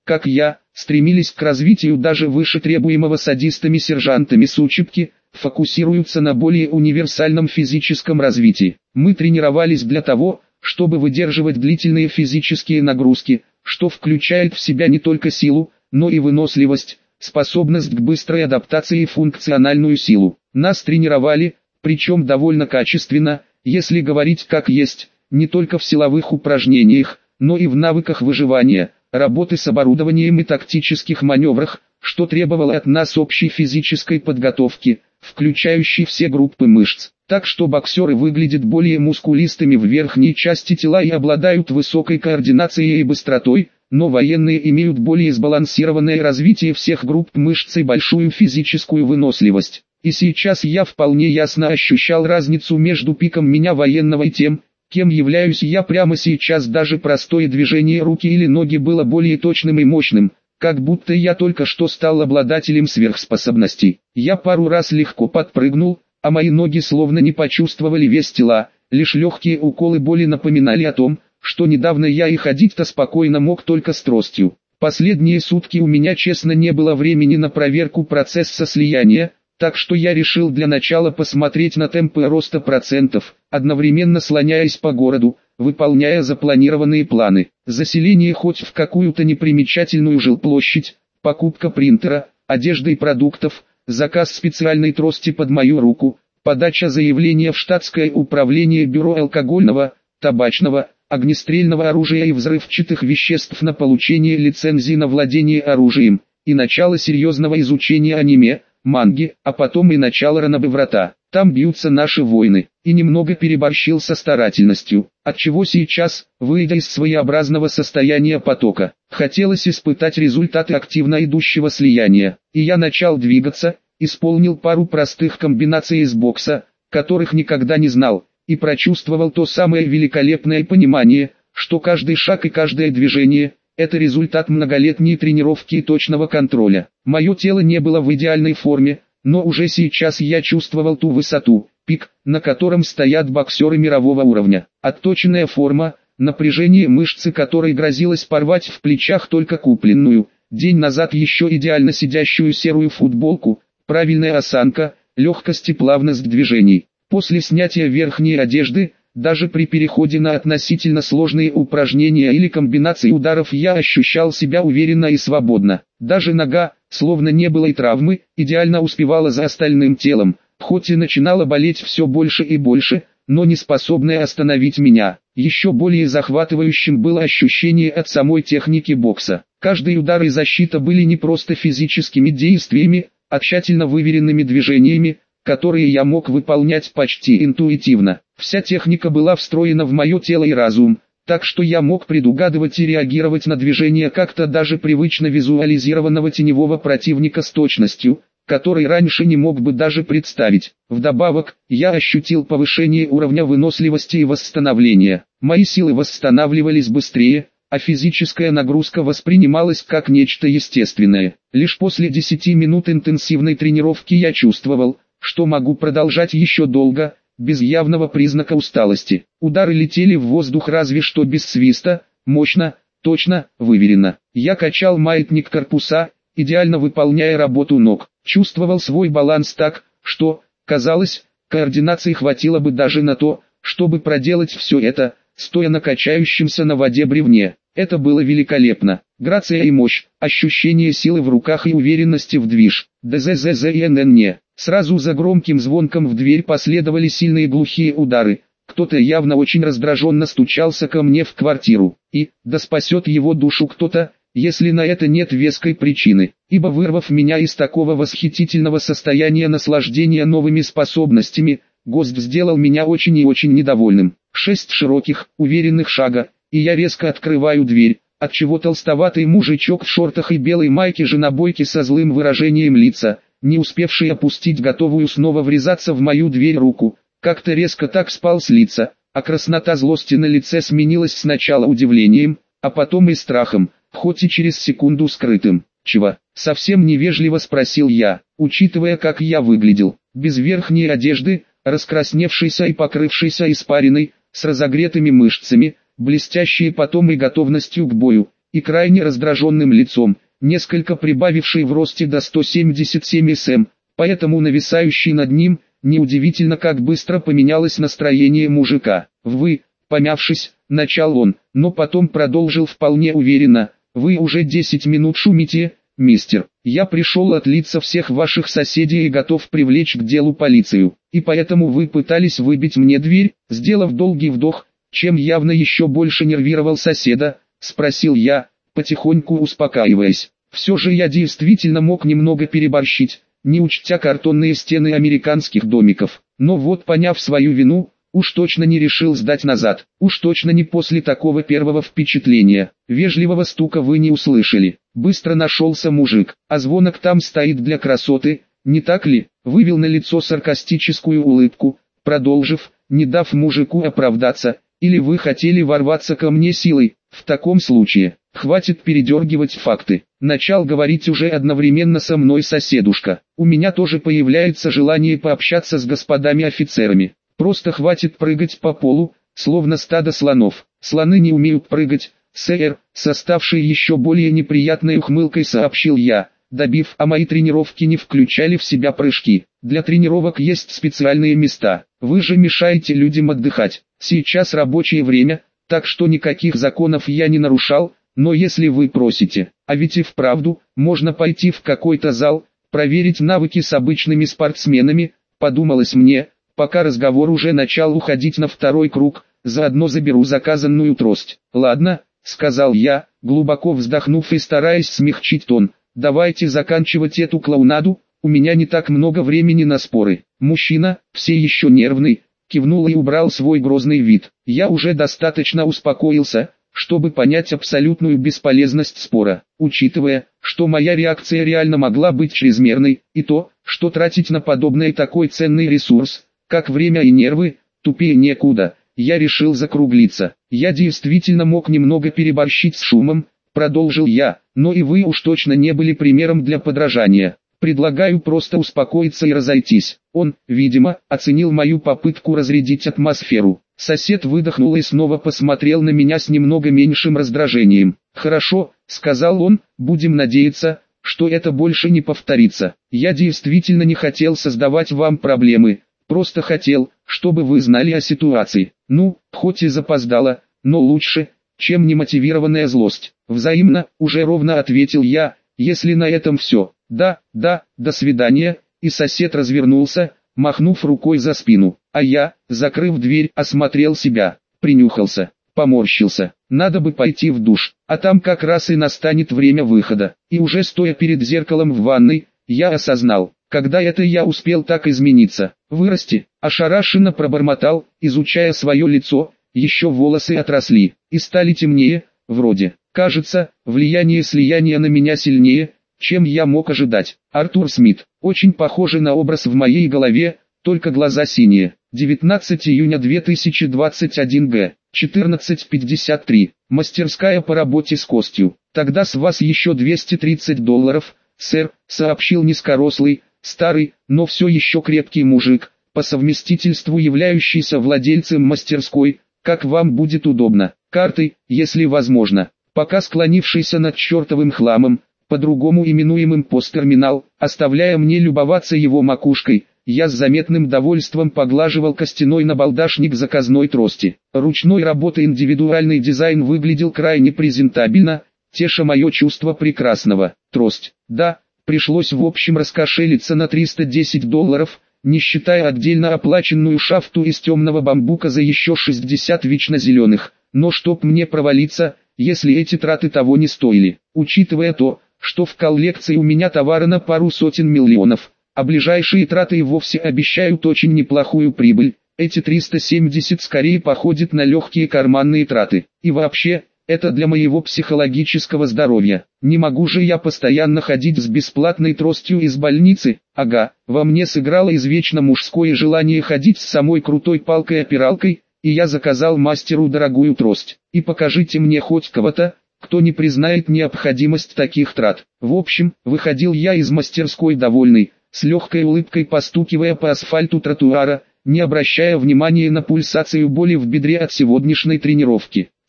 как я, стремились к развитию даже выше требуемого садистами-сержантами с учебки, фокусируются на более универсальном физическом развитии. Мы тренировались для того, чтобы выдерживать длительные физические нагрузки, что включает в себя не только силу, но и выносливость, способность к быстрой адаптации и функциональную силу. Нас тренировали, причем довольно качественно, если говорить как есть, не только в силовых упражнениях, но и в навыках выживания, работы с оборудованием и тактических маневрах, что требовало от нас общей физической подготовки, включающей все группы мышц. Так что боксеры выглядят более мускулистыми в верхней части тела и обладают высокой координацией и быстротой, но военные имеют более сбалансированное развитие всех групп мышц и большую физическую выносливость. И сейчас я вполне ясно ощущал разницу между пиком меня военного и тем, кем являюсь я прямо сейчас. Даже простое движение руки или ноги было более точным и мощным, как будто я только что стал обладателем сверхспособностей. Я пару раз легко подпрыгнул, а мои ноги словно не почувствовали вес тела, лишь легкие уколы боли напоминали о том, что недавно я и ходить-то спокойно мог только с тростью. Последние сутки у меня честно не было времени на проверку процесса слияния, так что я решил для начала посмотреть на темпы роста процентов, одновременно слоняясь по городу, выполняя запланированные планы. Заселение хоть в какую-то непримечательную жилплощадь, покупка принтера, одежды и продуктов, заказ специальной трости под мою руку, подача заявления в штатское управление бюро алкогольного, табачного, огнестрельного оружия и взрывчатых веществ на получение лицензии на владение оружием, и начало серьезного изучения аниме, манги, а потом и начало Ранобыврата. Там бьются наши воины, и немного переборщил со старательностью, отчего сейчас, выйдя из своеобразного состояния потока, хотелось испытать результаты активно идущего слияния, и я начал двигаться, исполнил пару простых комбинаций из бокса, которых никогда не знал, и прочувствовал то самое великолепное понимание, что каждый шаг и каждое движение – это результат многолетней тренировки и точного контроля. Мое тело не было в идеальной форме, но уже сейчас я чувствовал ту высоту, пик, на котором стоят боксеры мирового уровня. Отточенная форма, напряжение мышцы которой грозилось порвать в плечах только купленную, день назад еще идеально сидящую серую футболку, правильная осанка, легкость и плавность движений. После снятия верхней одежды, даже при переходе на относительно сложные упражнения или комбинации ударов я ощущал себя уверенно и свободно. Даже нога, словно не было и травмы, идеально успевала за остальным телом, хоть и начинала болеть все больше и больше, но не способная остановить меня. Еще более захватывающим было ощущение от самой техники бокса. Каждый удар и защита были не просто физическими действиями, а тщательно выверенными движениями, которые я мог выполнять почти интуитивно. Вся техника была встроена в мое тело и разум, так что я мог предугадывать и реагировать на движения как-то даже привычно визуализированного теневого противника с точностью, который раньше не мог бы даже представить. Вдобавок, я ощутил повышение уровня выносливости и восстановления. Мои силы восстанавливались быстрее, а физическая нагрузка воспринималась как нечто естественное. Лишь после десяти минут интенсивной тренировки я чувствовал, что могу продолжать еще долго, без явного признака усталости. Удары летели в воздух разве что без свиста, мощно, точно, выверенно. Я качал маятник корпуса, идеально выполняя работу ног. Чувствовал свой баланс так, что, казалось, координации хватило бы даже на то, чтобы проделать все это, стоя на качающемся на воде бревне. Это было великолепно. Грация и мощь, ощущение силы в руках и уверенности в движ. ДЗЗЗНН. Сразу за громким звонком в дверь последовали сильные глухие удары. Кто-то явно очень раздраженно стучался ко мне в квартиру. И, да спасет его душу кто-то, если на это нет веской причины. Ибо вырвав меня из такого восхитительного состояния наслаждения новыми способностями, гость сделал меня очень и очень недовольным. Шесть широких, уверенных шага, и я резко открываю дверь, отчего толстоватый мужичок в шортах и белой майке женобойки со злым выражением лица, не успевший опустить готовую снова врезаться в мою дверь руку, как-то резко так спал с лица, а краснота злости на лице сменилась сначала удивлением, а потом и страхом, хоть и через секунду скрытым. «Чего?» — совсем невежливо спросил я, учитывая как я выглядел, без верхней одежды, раскрасневшийся и покрывшийся испариной, с разогретыми мышцами, блестящие потом и готовностью к бою, и крайне раздраженным лицом, несколько прибавивший в росте до ста семидесяти семи сантиметров, поэтому нависающий над ним, неудивительно как быстро поменялось настроение мужика. «Вы», помявшись, начал он, но потом продолжил вполне уверенно, «вы уже десять минут шумите, мистер. Я пришел от лица всех ваших соседей и готов привлечь к делу полицию, и поэтому вы пытались выбить мне дверь». Сделав долгий вдох, чем явно еще больше нервировал соседа, спросил я, потихоньку успокаиваясь. Все же я действительно мог немного переборщить, не учтя картонные стены американских домиков, но вот, поняв свою вину, уж точно не решил сдать назад, уж точно не после такого первого впечатления. Вежливого стука вы не услышали, быстро нашелся мужик, а звонок там стоит для красоты, не так ли? Вывел на лицо саркастическую улыбку, продолжив, не дав мужику оправдаться, или вы хотели ворваться ко мне силой? В таком случае, хватит передергивать факты. Начал говорить уже одновременно со мной соседушка. У меня тоже появляется желание пообщаться с господами офицерами. Просто хватит прыгать по полу, словно стадо слонов. Слоны не умеют прыгать, сэр, с оставшей еще более неприятной ухмылкой сообщил я, добив, а мои тренировки не включали в себя прыжки. Для тренировок есть специальные места. Вы же мешаете людям отдыхать. Сейчас рабочее время, так что никаких законов я не нарушал, но если вы просите, а ведь и вправду, можно пойти в какой-то зал, проверить навыки с обычными спортсменами, подумалось мне, пока разговор уже начал уходить на второй круг, заодно заберу заказанную трость. Ладно, сказал я, глубоко вздохнув и стараясь смягчить тон, давайте заканчивать эту клоунаду, у меня не так много времени на споры. Мужчина, все еще нервный, кивнул и убрал свой грозный вид. Я уже достаточно успокоился, чтобы понять абсолютную бесполезность спора, учитывая, что моя реакция реально могла быть чрезмерной, и то, что тратить на подобное такой ценный ресурс, как время и нервы, тупее некуда, я решил закруглиться. Я действительно мог немного переборщить с шумом, продолжил я, но и вы уж точно не были примером для подражания. Предлагаю просто успокоиться и разойтись. Он, видимо, оценил мою попытку разрядить атмосферу. Сосед выдохнул и снова посмотрел на меня с немного меньшим раздражением. «Хорошо», — сказал он, — «будем надеяться, что это больше не повторится. Я действительно не хотел создавать вам проблемы, просто хотел, чтобы вы знали о ситуации. Ну, хоть и запоздало, но лучше, чем немотивированная злость». «Взаимно», — уже ровно ответил я, — «если на этом все». «Да, да, до свидания», и сосед развернулся, махнув рукой за спину, а я, закрыв дверь, осмотрел себя, принюхался, поморщился. Надо бы пойти в душ, а там как раз и настанет время выхода. И уже стоя перед зеркалом в ванной, я осознал, когда это я успел так измениться, вырасти, ошарашенно пробормотал, изучая свое лицо, еще волосы отросли, и стали темнее, вроде. Кажется, влияние слияния на меня сильнее, чем я мог ожидать. Артур Смит, очень похожий на образ в моей голове, только глаза синие. девятнадцатого июня две тысячи двадцать первого года, четырнадцать пятьдесят три. Мастерская по работе с костью. Тогда с вас еще двести тридцать долларов, сэр, сообщил низкорослый, старый, но все еще крепкий мужик, по совместительству являющийся владельцем мастерской, как вам будет удобно. Картой, если возможно. Пока склонившийся над чертовым хламом, по-другому именуемым посттерминал, оставляя мне любоваться его макушкой, я с заметным довольством поглаживал костяной набалдашник заказной трости. Ручной работы индивидуальный дизайн выглядел крайне презентабельно, теша мое чувство прекрасного. Трость, да, пришлось в общем раскошелиться на триста десять долларов, не считая отдельно оплаченную шафту из темного бамбука за еще шестьдесят вечно зеленых, но чтоб мне провалиться, если эти траты того не стоили, учитывая то, что в коллекции у меня товара на пару сотен миллионов, а ближайшие траты и вовсе обещают очень неплохую прибыль, эти триста семьдесят скорее походят на легкие карманные траты. И вообще, это для моего психологического здоровья. Не могу же я постоянно ходить с бесплатной тростью из больницы. Ага, во мне сыграло извечно мужское желание ходить с самой крутой палкой-опиралкой, и я заказал мастеру дорогую трость. И покажите мне хоть кого-то, кто не признает необходимость таких трат. В общем, выходил я из мастерской довольный, с легкой улыбкой постукивая по асфальту тротуара, не обращая внимания на пульсацию боли в бедре от сегодняшней тренировки.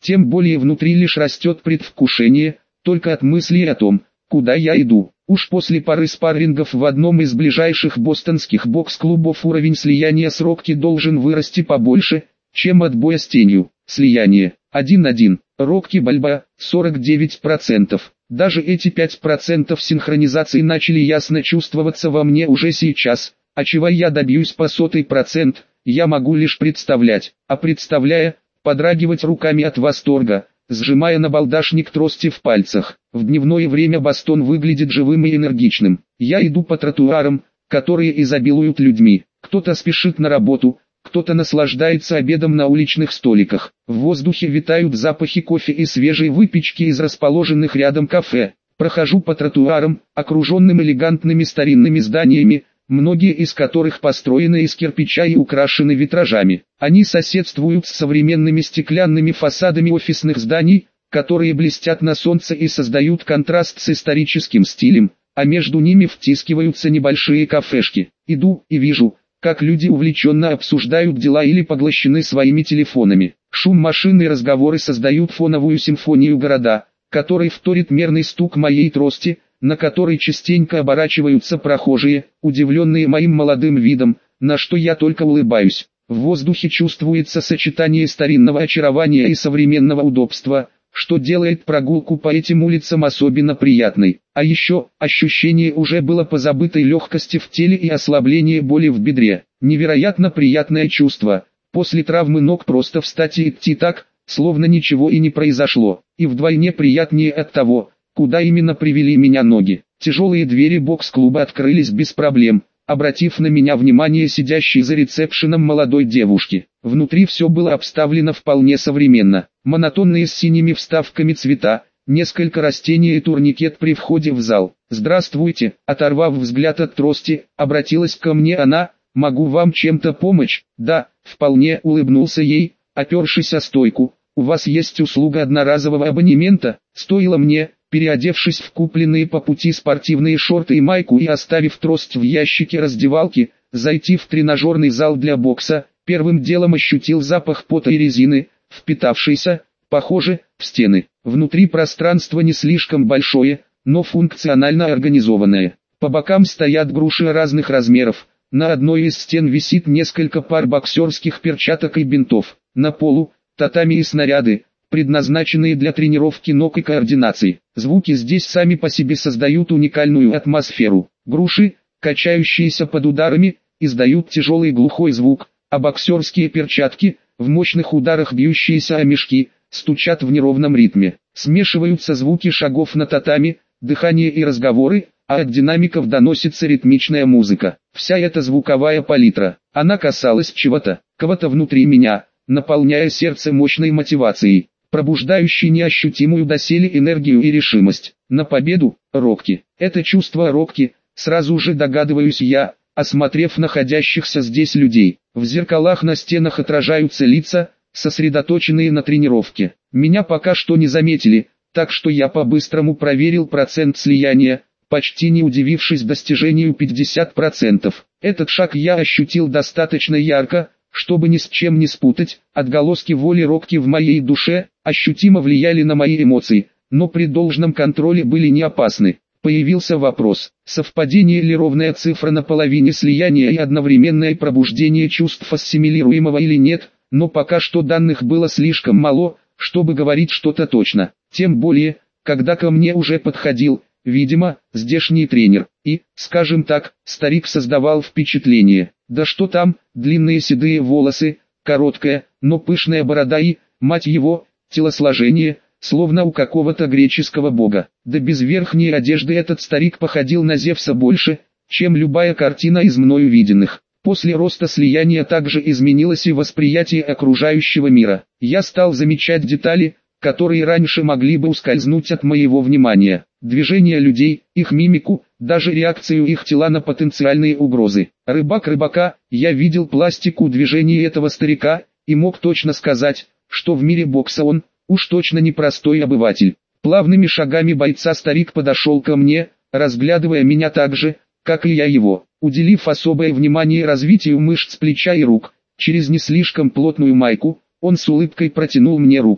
тем более внутри лишь растет предвкушение, только от мысли о том, куда я иду. Уж после пары спаррингов в одном из ближайших бостонских бокс-клубов уровень слияния с Рокки должен вырасти побольше, чем от боя с тенью. Слияние один один, Рокки Бальбоа сорок девять процентов. Даже эти пять процентов синхронизации начали ясно чувствоваться во мне уже сейчас, а чего я добьюсь по сотый процент, я могу лишь представлять, а представляя, подрагивать руками от восторга, сжимая набалдашник трости в пальцах. В дневное время Бостон выглядит живым и энергичным. Я иду по тротуарам, которые изобилуют людьми. Кто-то спешит на работу, кто-то наслаждается обедом на уличных столиках. В воздухе витают запахи кофе и свежей выпечки из расположенных рядом кафе. Прохожу по тротуарам, окруженным элегантными старинными зданиями, многие из которых построены из кирпича и украшены витражами. Они соседствуют с современными стеклянными фасадами офисных зданий, которые блестят на солнце и создают контраст с историческим стилем, а между ними втискиваются небольшие кафешки. Иду и вижу, как люди увлеченно обсуждают дела или поглощены своими телефонами. Шум машин и разговоры создают фоновую симфонию города, которой вторит мерный стук моей трости, на которой частенько оборачиваются прохожие, удивленные моим молодым видом, на что я только улыбаюсь. В воздухе чувствуется сочетание старинного очарования и современного удобства, что делает прогулку по этим улицам особенно приятной. А еще, ощущение уже было позабытой легкости в теле и ослабление боли в бедре. Невероятно приятное чувство. После травмы ног просто встать и идти так, словно ничего и не произошло. И вдвойне приятнее от того, куда именно привели меня ноги. Тяжелые двери бокс-клуба открылись без проблем, обратив на меня внимание сидящей за ресепшеном молодой девушки. Внутри все было обставлено вполне современно. Монотонные с синими вставками цвета, несколько растений и турникет при входе в зал. «Здравствуйте», оторвав взгляд от трости, обратилась ко мне она, «могу вам чем-то помочь?» «Да», вполне улыбнулся ей, опершись о стойку. «У вас есть услуга одноразового абонемента?» Стоило мне, переодевшись в купленные по пути спортивные шорты и майку и оставив трость в ящике раздевалки, зайти в тренажерный зал для бокса, первым делом ощутил запах пота и резины, впитавшийся, похоже, в стены. Внутри пространство не слишком большое, но функционально организованное. По бокам стоят груши разных размеров, на одной из стен висит несколько пар боксерских перчаток и бинтов. На полу – татами и снаряды, предназначенные для тренировки ног и координации. Звуки здесь сами по себе создают уникальную атмосферу. Груши, качающиеся под ударами, издают тяжелый глухой звук, а боксерские перчатки, в мощных ударах бьющиеся о мешки, стучат в неровном ритме. Смешиваются звуки шагов на татами, дыхание и разговоры, а от динамиков доносится ритмичная музыка. Вся эта звуковая палитра, она касалась чего-то, кого-то внутри меня, наполняя сердце мощной мотивацией, пробуждающей неощутимую доселе энергию и решимость. На победу, Рокки. Это чувство Рокки, сразу же догадываюсь я, осмотрев находящихся здесь людей. В зеркалах на стенах отражаются лица, сосредоточенные на тренировке. Меня пока что не заметили, так что я по-быстрому проверил процент слияния, почти не удивившись достижению пятьдесят процентов. Этот шаг я ощутил достаточно ярко, чтобы ни с чем не спутать. Отголоски воли Рокки в моей душе ощутимо влияли на мои эмоции, но при должном контроле были не опасны. Появился вопрос, совпадение ли ровная цифра на половине слияния и одновременное пробуждение чувств ассимилируемого или нет, но пока что данных было слишком мало, чтобы говорить что-то точно. Тем более, когда ко мне уже подходил, видимо, здешний тренер, и, скажем так, старик создавал впечатление. Да что там, длинные седые волосы, короткая, но пышная борода и, мать его, телосложение, словно у какого-то греческого бога. Да без верхней одежды этот старик походил на Зевса больше, чем любая картина из мною виденных. После роста слияния также изменилось и восприятие окружающего мира. Я стал замечать детали, которые раньше могли бы ускользнуть от моего внимания. Движения людей, их мимику, даже реакцию их тела на потенциальные угрозы. Рыбак рыбака, я видел пластику движений этого старика, и мог точно сказать, что в мире бокса он, уж точно не простой обыватель. Плавными шагами бойца старик подошел ко мне, разглядывая меня так же, как и я его, уделив особое внимание развитию мышц плеча и рук. Через не слишком плотную майку, он с улыбкой протянул мне руку.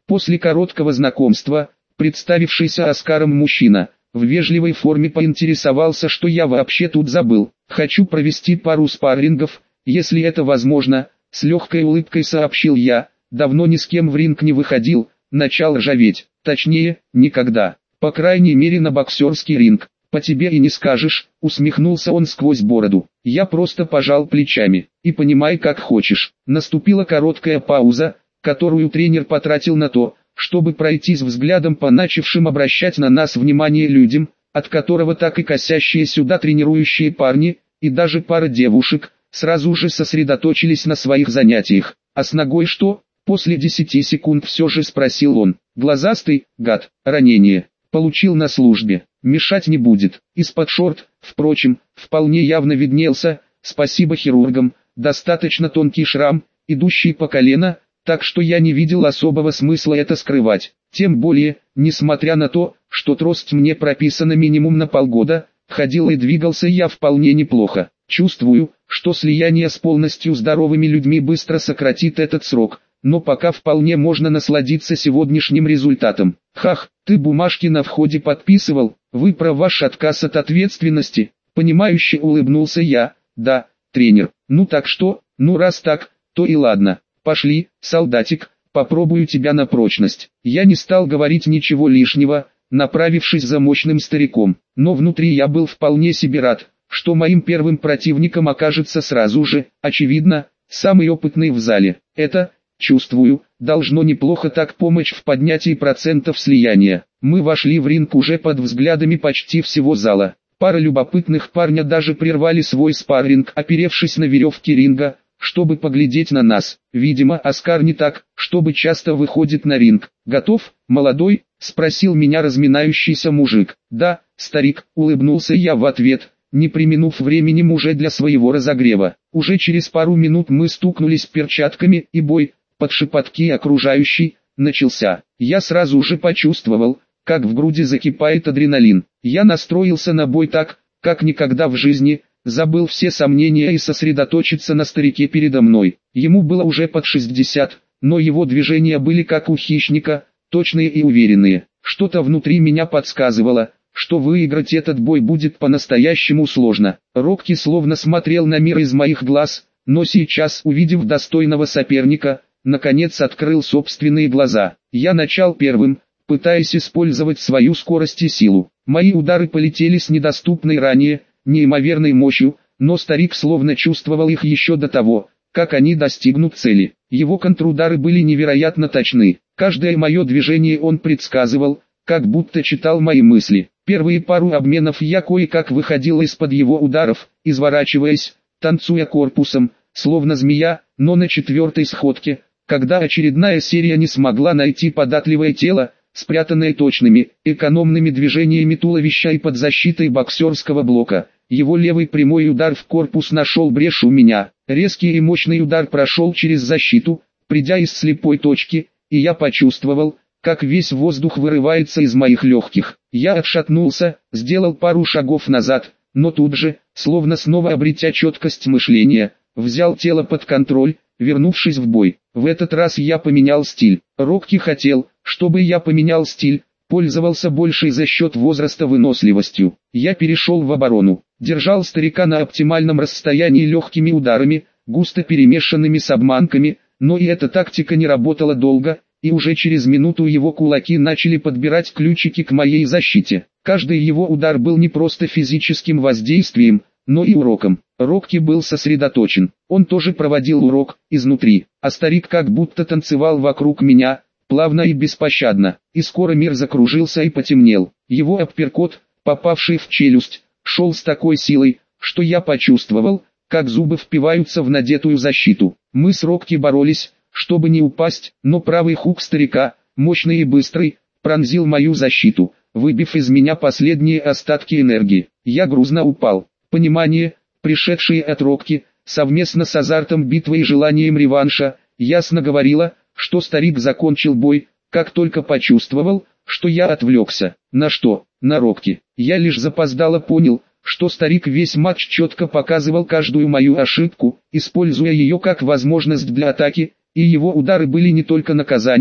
После короткого знакомства, представившийся Оскаром мужчина, в вежливой форме поинтересовался, что я вообще тут забыл. «Хочу провести пару спаррингов, если это возможно», — с легкой улыбкой сообщил я. Давно ни с кем в ринг не выходил, начал ржаветь. Точнее, никогда. По крайней мере на боксерский ринг. «По тебе и не скажешь», — усмехнулся он сквозь бороду. Я просто пожал плечами. «И понимай как хочешь». Наступила короткая пауза, которую тренер потратил на то, чтобы пройтись взглядом по начавшим обращать на нас внимание людям, от которого так и косящие сюда тренирующие парни, и даже пара девушек, сразу же сосредоточились на своих занятиях. «А с ногой что?» После десяти секунд все же спросил он. «Глазастый, гад, ранение. Получил на службе. Мешать не будет». Из-под шорт, впрочем, вполне явно виднелся, спасибо хирургам, достаточно тонкий шрам, идущий по колено, так что я не видел особого смысла это скрывать. Тем более, несмотря на то, что трость мне прописана минимум на полгода, ходил и двигался я вполне неплохо. Чувствую, что слияние с полностью здоровыми людьми быстро сократит этот срок, но пока вполне можно насладиться сегодняшним результатом. «Хах, ты бумажки на входе подписывал, вы про ваш отказ от ответственности?» Понимающе улыбнулся я. «Да, тренер. Ну так что, ну раз так, то и ладно. Пошли, солдатик, попробую тебя на прочность». Я не стал говорить ничего лишнего, направившись за мощным стариком, но внутри я был вполне себе рад, что моим первым противником окажется сразу же, очевидно, самый опытный в зале. Это, чувствую, должно неплохо так помочь в поднятии процентов слияния. Мы вошли в ринг уже под взглядами почти всего зала. Пара любопытных парня даже прервали свой спарринг, оперевшись на веревки ринга, чтобы поглядеть на нас. Видимо, Оскар не так, чтобы часто выходит на ринг. «Готов, молодой?» — спросил меня разминающийся мужик. «Да, старик», — улыбнулся я в ответ, не преминув временем уже для своего разогрева. Уже через пару минут мы стукнулись перчатками, и бой, под шепотки окружающий, начался. Я сразу же почувствовал, как в груди закипает адреналин. Я настроился на бой так, как никогда в жизни, забыл все сомнения и сосредоточиться на старике передо мной. Ему было уже под шестьдесят, но его движения были как у хищника, точные и уверенные. Что-то внутри меня подсказывало, что выиграть этот бой будет по-настоящему сложно. Рокки словно смотрел на мир из моих глаз, но сейчас, увидев достойного соперника, наконец открыл собственные глаза. Я начал первым, пытаясь использовать свою скорость и силу. Мои удары полетели с недоступной ранее, неимоверной мощью, но старик словно чувствовал их еще до того, как они достигнут цели. Его контрудары были невероятно точны. Каждое мое движение он предсказывал, как будто читал мои мысли. Первые пару обменов я кое-как выходил из-под его ударов, изворачиваясь, танцуя корпусом, словно змея, но на четвертой сходке, когда очередная серия не смогла найти податливое тело, спрятанное точными, экономными движениями туловища и под защитой боксерского блока, его левый прямой удар в корпус нашел брешь у меня. Резкий и мощный удар прошел через защиту, придя из слепой точки, и я почувствовал, как весь воздух вырывается из моих легких. Я отшатнулся, сделал пару шагов назад, но тут же, словно снова обретя четкость мышления, взял тело под контроль, вернувшись в бой. В этот раз я поменял стиль. Рокки хотел, чтобы я поменял стиль, пользовался большей за счет возраста выносливостью. Я перешел в оборону, держал старика на оптимальном расстоянии легкими ударами, густо перемешанными с обманками, но и эта тактика не работала долго, и уже через минуту его кулаки начали подбирать ключики к моей защите. Каждый его удар был не просто физическим воздействием, но и уроком. Рокки был сосредоточен, он тоже проводил урок, изнутри, а старик как будто танцевал вокруг меня, плавно и беспощадно, и скоро мир закружился и потемнел. Его апперкот, попавший в челюсть, шел с такой силой, что я почувствовал, как зубы впиваются в надетую защиту. Мы с Рокки боролись, чтобы не упасть, но правый хук старика, мощный и быстрый, пронзил мою защиту, выбив из меня последние остатки энергии. Я грузно упал. Понимание, пришедшее от Рокки, совместно с азартом битвы и желанием реванша, ясно говорило, что старик закончил бой, как только почувствовал, что я отвлекся. На что? На Рокки. Я лишь запоздало понял, что старик весь матч четко показывал каждую мою ошибку, используя ее как возможность для атаки, и его удары были не только наказанием,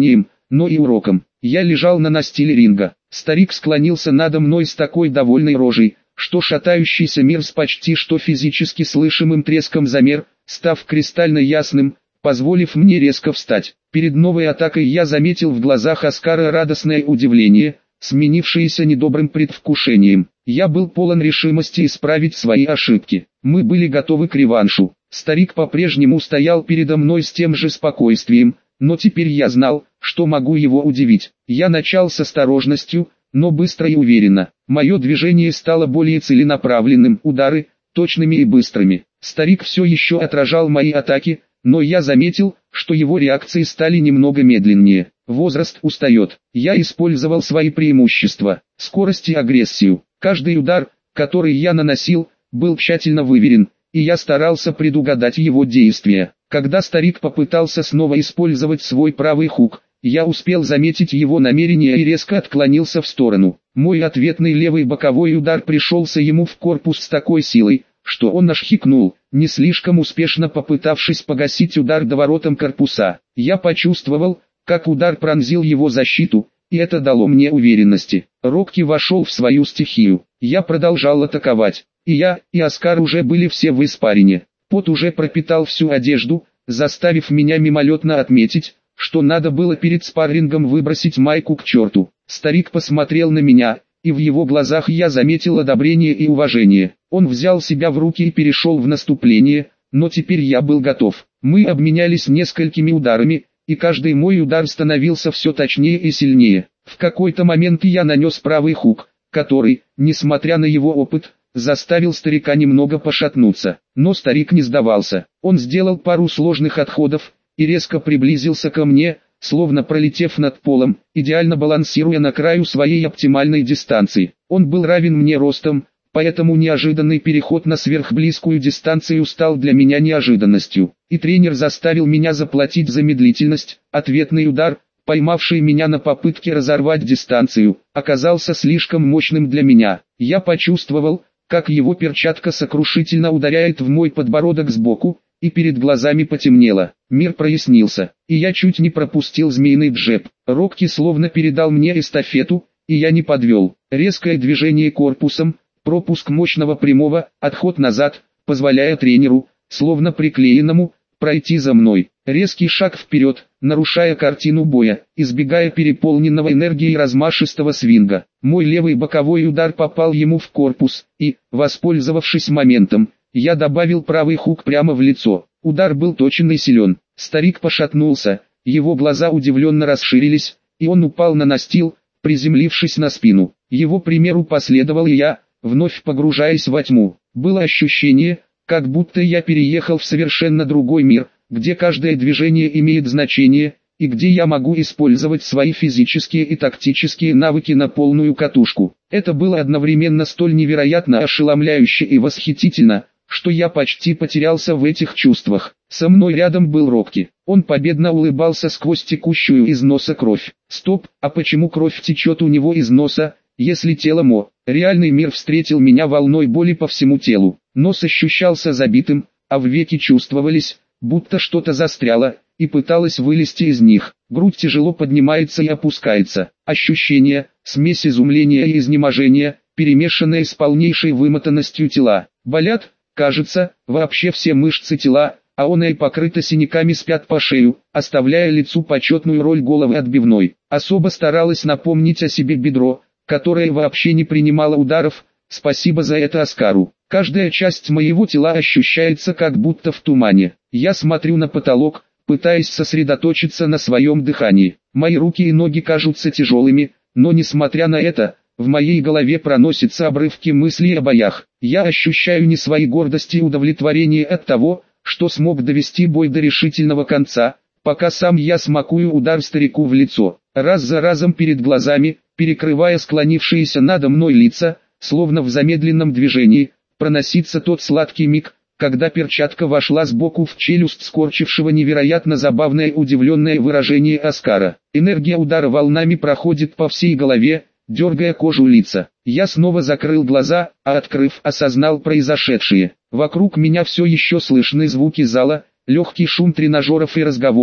но и уроком. Я лежал на настиле ринга. Старик склонился надо мной с такой довольной рожей, что шатающийся мир с почти что физически слышимым треском замер, став кристально ясным, позволив мне резко встать. Перед новой атакой я заметил в глазах Оскара радостное удивление, сменившееся недобрым предвкушением. Я был полон решимости исправить свои ошибки. Мы были готовы к реваншу. Старик по-прежнему стоял передо мной с тем же спокойствием, но теперь я знал, что могу его удивить. Я начал с осторожностью, но быстро и уверенно. Мое движение стало более целенаправленным, удары, точными и быстрыми. Старик все еще отражал мои атаки, но я заметил, что его реакции стали немного медленнее. Возраст устает. Я использовал свои преимущества, скорость и агрессию. Каждый удар, который я наносил, был тщательно выверен, и я старался предугадать его действия. Когда старик попытался снова использовать свой правый хук, я успел заметить его намерение и резко отклонился в сторону. Мой ответный левый боковой удар пришелся ему в корпус с такой силой, что он аж хикнул, не слишком успешно попытавшись погасить удар доворотом корпуса. Я почувствовал, как удар пронзил его защиту, и это дало мне уверенности. Рокки вошел в свою стихию. Я продолжал атаковать. И я, и Оскар уже были все в испарине. Пот уже пропитал всю одежду, заставив меня мимолетно отметить, что надо было перед спаррингом выбросить майку к черту. Старик посмотрел на меня, и в его глазах я заметил одобрение и уважение. Он взял себя в руки и перешел в наступление, но теперь я был готов. Мы обменялись несколькими ударами, и каждый мой удар становился все точнее и сильнее. В какой-то момент я нанес правый хук, который, несмотря на его опыт, заставил старика немного пошатнуться. Но старик не сдавался. Он сделал пару сложных отходов и резко приблизился ко мне, словно пролетев над полом, идеально балансируя на краю своей оптимальной дистанции. Он был равен мне ростом, поэтому неожиданный переход на сверхблизкую дистанцию стал для меня неожиданностью. И тренер заставил меня заплатить за медлительность. Ответный удар, поймавший меня на попытке разорвать дистанцию, оказался слишком мощным для меня. Я почувствовал, как его перчатка сокрушительно ударяет в мой подбородок сбоку, и перед глазами потемнело. Мир прояснился, и я чуть не пропустил змеиный джеб. Рокки словно передал мне эстафету, и я не подвел. Резкое движение корпусом, пропуск мощного прямого, отход назад, позволяя тренеру, словно приклеенному, пройти за мной. Резкий шаг вперед, нарушая картину боя, избегая переполненного энергией размашистого свинга. Мой левый боковой удар попал ему в корпус, и, воспользовавшись моментом, я добавил правый хук прямо в лицо. Удар был точен и силен. Старик пошатнулся, его глаза удивленно расширились, и он упал на настил, приземлившись на спину. Его примеру последовал и я, вновь погружаясь во тьму. Было ощущение, как будто я переехал в совершенно другой мир, где каждое движение имеет значение, и где я могу использовать свои физические и тактические навыки на полную катушку. Это было одновременно столь невероятно ошеломляюще и восхитительно, что я почти потерялся в этих чувствах. Со мной рядом был Рокки. Он победно улыбался сквозь текущую из носа кровь. Стоп, а почему кровь течет у него из носа, если тело мо? Реальный мир встретил меня волной боли по всему телу. Нос ощущался забитым, а в веки чувствовались, будто что-то застряло, и пыталось вылезти из них. Грудь тяжело поднимается и опускается. Ощущение, смесь изумления и изнеможения, перемешанная с полнейшей вымотанностью тела. Болят, кажется, вообще все мышцы тела, а оно и покрыто синяками с пят по шею, оставляя лицу почетную роль головы отбивной. Особо старалась напомнить о себе бедро, которое вообще не принимало ударов, спасибо за это Оскару. Каждая часть моего тела ощущается как будто в тумане. Я смотрю на потолок, пытаясь сосредоточиться на своем дыхании. Мои руки и ноги кажутся тяжелыми, но несмотря на это, в моей голове проносятся обрывки мыслей о боях. Я ощущаю не свои гордости и удовлетворение от того, что смог довести бой до решительного конца, пока сам я смакую удар старику в лицо. Раз за разом перед глазами, перекрывая склонившиеся надо мной лица, словно в замедленном движении, проносится тот сладкий миг, когда перчатка вошла сбоку в челюсть скорчившего невероятно забавное удивленное выражение Оскара. Энергия удара волнами проходит по всей голове, дергая кожу лица. Я снова закрыл глаза, а открыв, осознал произошедшее. Вокруг меня все еще слышны звуки зала, легкий шум тренажеров и разговоры,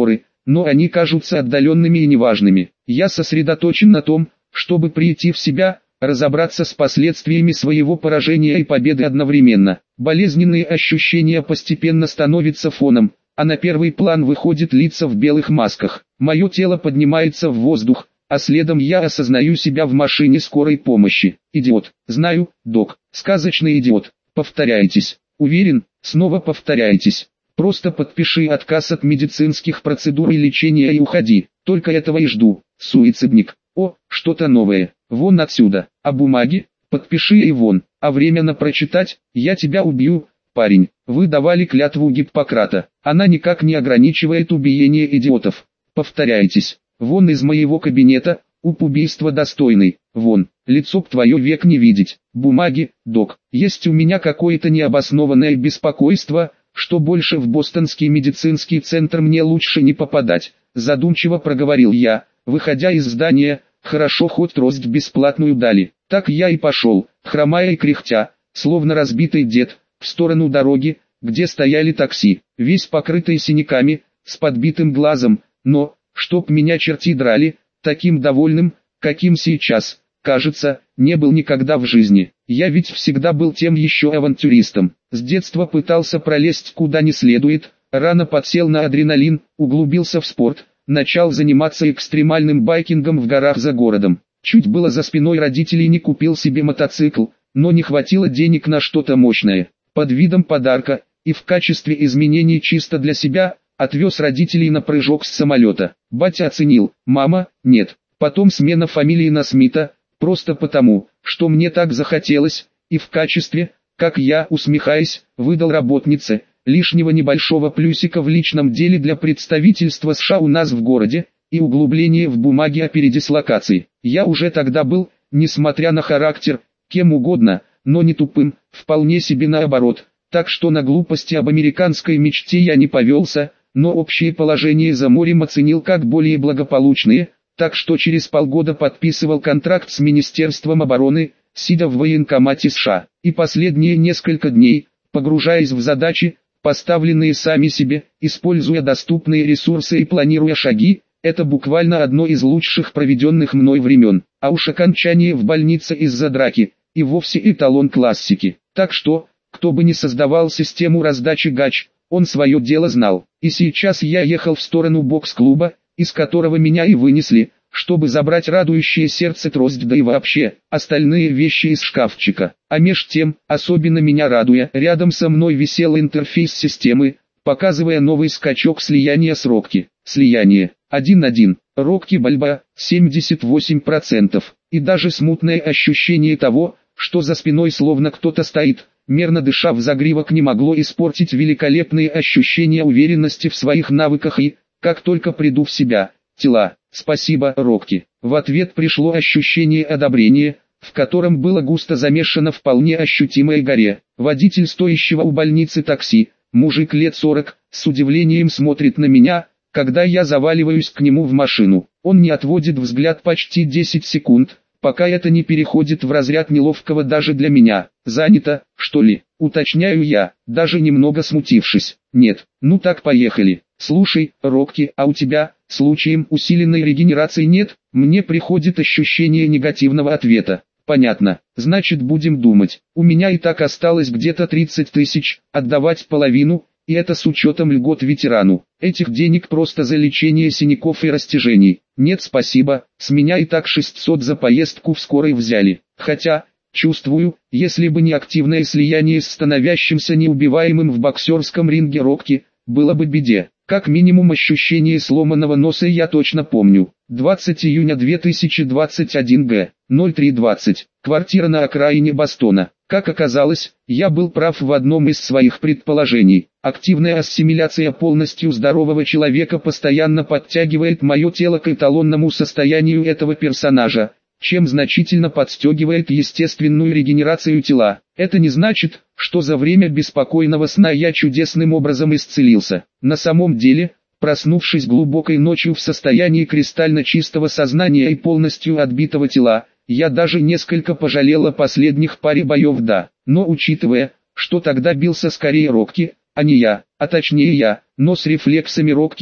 но они кажутся отдаленными и неважными. Я сосредоточен на том, чтобы прийти в себя, разобраться с последствиями своего поражения и победы одновременно. Болезненные ощущения постепенно становятся фоном, а на первый план выходят лица в белых масках. Мое тело поднимается в воздух, а следом я осознаю себя в машине скорой помощи. Идиот. Знаю, док. Сказочный идиот. Повторяйтесь. Уверен, снова повторяйтесь. Просто подпиши отказ от медицинских процедур и лечения и уходи. Только этого и жду. Суицидник. О, что-то новое. Вон отсюда. А бумаги? Подпиши и вон. А временно прочитать? Я тебя убью, парень. Вы давали клятву Гиппократа. Она никак не ограничивает убиение идиотов. Повторяйтесь. Вон из моего кабинета. Уп убийства достойный. Вон. Лицо б твое век не видеть. Бумаги, док. Есть у меня какое-то необоснованное беспокойство, что больше в бостонский медицинский центр мне лучше не попадать. Задумчиво проговорил я, выходя из здания. Хорошо хоть трость бесплатную дали. Так я и пошел, хромая и кряхтя, словно разбитый дед, в сторону дороги, где стояли такси, весь покрытый синяками, с подбитым глазом, но, чтоб меня черти драли, таким довольным, каким сейчас, кажется, не был никогда в жизни. Я ведь всегда был тем еще авантюристом. С детства пытался пролезть куда не следует, рано подсел на адреналин, углубился в спорт, начал заниматься экстремальным байкингом в горах за городом. Чуть было за спиной родителей не купил себе мотоцикл, но не хватило денег на что-то мощное. Под видом подарка, и в качестве изменений чисто для себя, отвез родителей на прыжок с самолета. Батя оценил, мама – нет. Потом смена фамилии на Смита, просто потому, что мне так захотелось, и в качестве, как я, усмехаясь, выдал работнице, лишнего небольшого плюсика в личном деле для представительства США у нас в городе, и углубление в бумаге о передислокации. Я уже тогда был, несмотря на характер, кем угодно, но не тупым, вполне себе наоборот, так что на глупости об американской мечте я не повелся, но общее положение за морем оценил как более благополучные, так что через полгода подписывал контракт с Министерством обороны, сидя в военкомате США, и последние несколько дней, погружаясь в задачи, поставленные сами себе, используя доступные ресурсы и планируя шаги, это буквально одно из лучших проведенных мной времен, а уж окончание в больнице из-за драки, и вовсе эталон классики. Так что, кто бы ни создавал систему раздачи гач, он свое дело знал. И сейчас я ехал в сторону бокс-клуба, из которого меня и вынесли, чтобы забрать радующее сердце трость, да и вообще, остальные вещи из шкафчика. А меж тем, особенно меня радуя, рядом со мной висел интерфейс системы, показывая новый скачок слияния с Рокки. Слияние один один, Рокки Бальбоа семьдесят восемь процентов, и даже смутное ощущение того, что за спиной словно кто-то стоит, мерно дыша в загривок, не могло испортить великолепные ощущения уверенности в своих навыках и, как только приду в себя, тела. Спасибо, Рокки. В ответ пришло ощущение одобрения, в котором было густо замешано вполне ощутимое горе. Водитель стоящего у больницы такси, мужик лет сорок, с удивлением смотрит на меня, когда я заваливаюсь к нему в машину. Он не отводит взгляд почти десять секунд, пока это не переходит в разряд неловкого даже для меня. Занято, что ли? Уточняю я, даже немного смутившись. Нет, ну так поехали. Слушай, Рокки, а у тебя, случаем усиленной регенерации нет? Мне приходит ощущение негативного ответа. Понятно, значит будем думать. У меня и так осталось где-то тридцать тысяч, отдавать половину, и это с учетом льгот ветерану. Этих денег просто за лечение синяков и растяжений. Нет спасибо, с меня и так шестьсот за поездку в скорой взяли. Хотя, чувствую, если бы не активное слияние с становящимся неубиваемым в боксерском ринге Рокки, было бы беде. Как минимум ощущение сломанного носа я точно помню. двадцатого июня две тысячи двадцать первого г. ноль три двадцать. Квартира на окраине Бостона. Как оказалось, я был прав в одном из своих предположений. Активная ассимиляция полностью здорового человека постоянно подтягивает мое тело к эталонному состоянию этого персонажа, чем значительно подстегивает естественную регенерацию тела. Это не значит, что за время беспокойного сна я чудесным образом исцелился. На самом деле, проснувшись глубокой ночью в состоянии кристально чистого сознания и полностью отбитого тела, я даже несколько пожалел о последних паре боев, да. Но учитывая, что тогда бился скорее Рокки, а не я, а точнее я, но с рефлексами Рокки,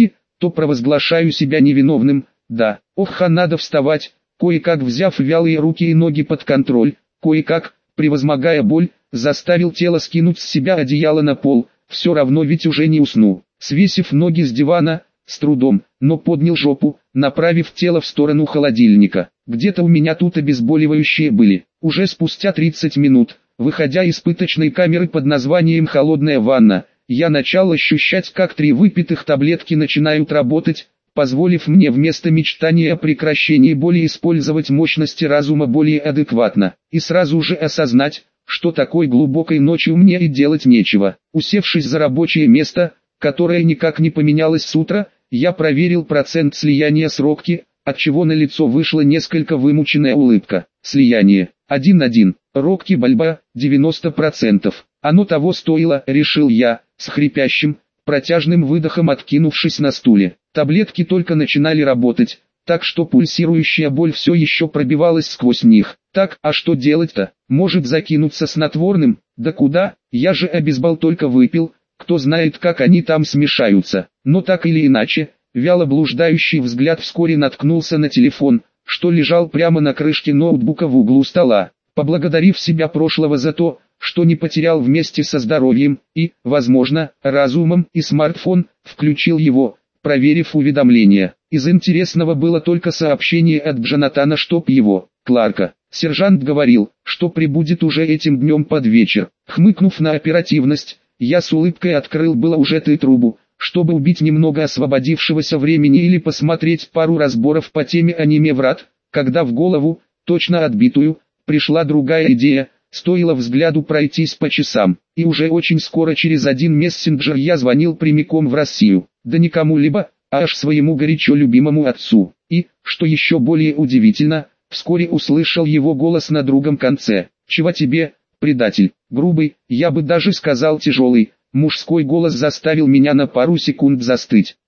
то провозглашаю себя невиновным, да. Ох, а надо вставать, кое-как взяв вялые руки и ноги под контроль, кое-как, превозмогая боль, заставил тело скинуть с себя одеяло на пол, все равно ведь уже не усну. Свесив ноги с дивана, с трудом, но поднял жопу, направив тело в сторону холодильника. Где-то у меня тут обезболивающие были. Уже спустя тридцать минут, выходя из пыточной камеры под названием «Холодная ванна», я начал ощущать, как три выпитых таблетки начинают работать, позволив мне вместо мечтания о прекращении боли использовать мощности разума более адекватно, и сразу же осознать, что такой глубокой ночью мне и делать нечего. Усевшись за рабочее место, которое никак не поменялось с утра, я проверил процент слияния с Рокки, отчего на лицо вышла несколько вымученная улыбка. Слияние один один, Рокки Бальбоа девяносто процентов. Оно того стоило, решил я, с хрипящим, протяжным выдохом откинувшись на стуле. Таблетки только начинали работать, так что пульсирующая боль все еще пробивалась сквозь них. Так, а что делать-то? Может закинуться снотворным? Да куда? Я же обезбол только выпил, кто знает, как они там смешаются. Но так или иначе, вяло блуждающий взгляд вскоре наткнулся на телефон, что лежал прямо на крышке ноутбука в углу стола. Поблагодарив себя прошлого за то, что не потерял вместе со здоровьем и, возможно, разумом, и смартфон, включил его, проверив уведомления. Из интересного было только сообщение от Джонатана, чтоб его, Кларка. Сержант говорил, что прибудет уже этим днем под вечер. Хмыкнув на оперативность, я с улыбкой открыл было уже ты трубу, чтобы убить немного освободившегося времени или посмотреть пару разборов по теме аниме «Врат», когда в голову, точно отбитую, пришла другая идея. Стоило взгляду пройтись по часам, и уже очень скоро через один мессенджер я звонил прямиком в Россию, да не кому-либо, а аж своему горячо любимому отцу, и, что еще более удивительно, вскоре услышал его голос на другом конце. «Чего тебе, предатель?» Грубый, я бы даже сказал тяжелый, мужской голос заставил меня на пару секунд застыть.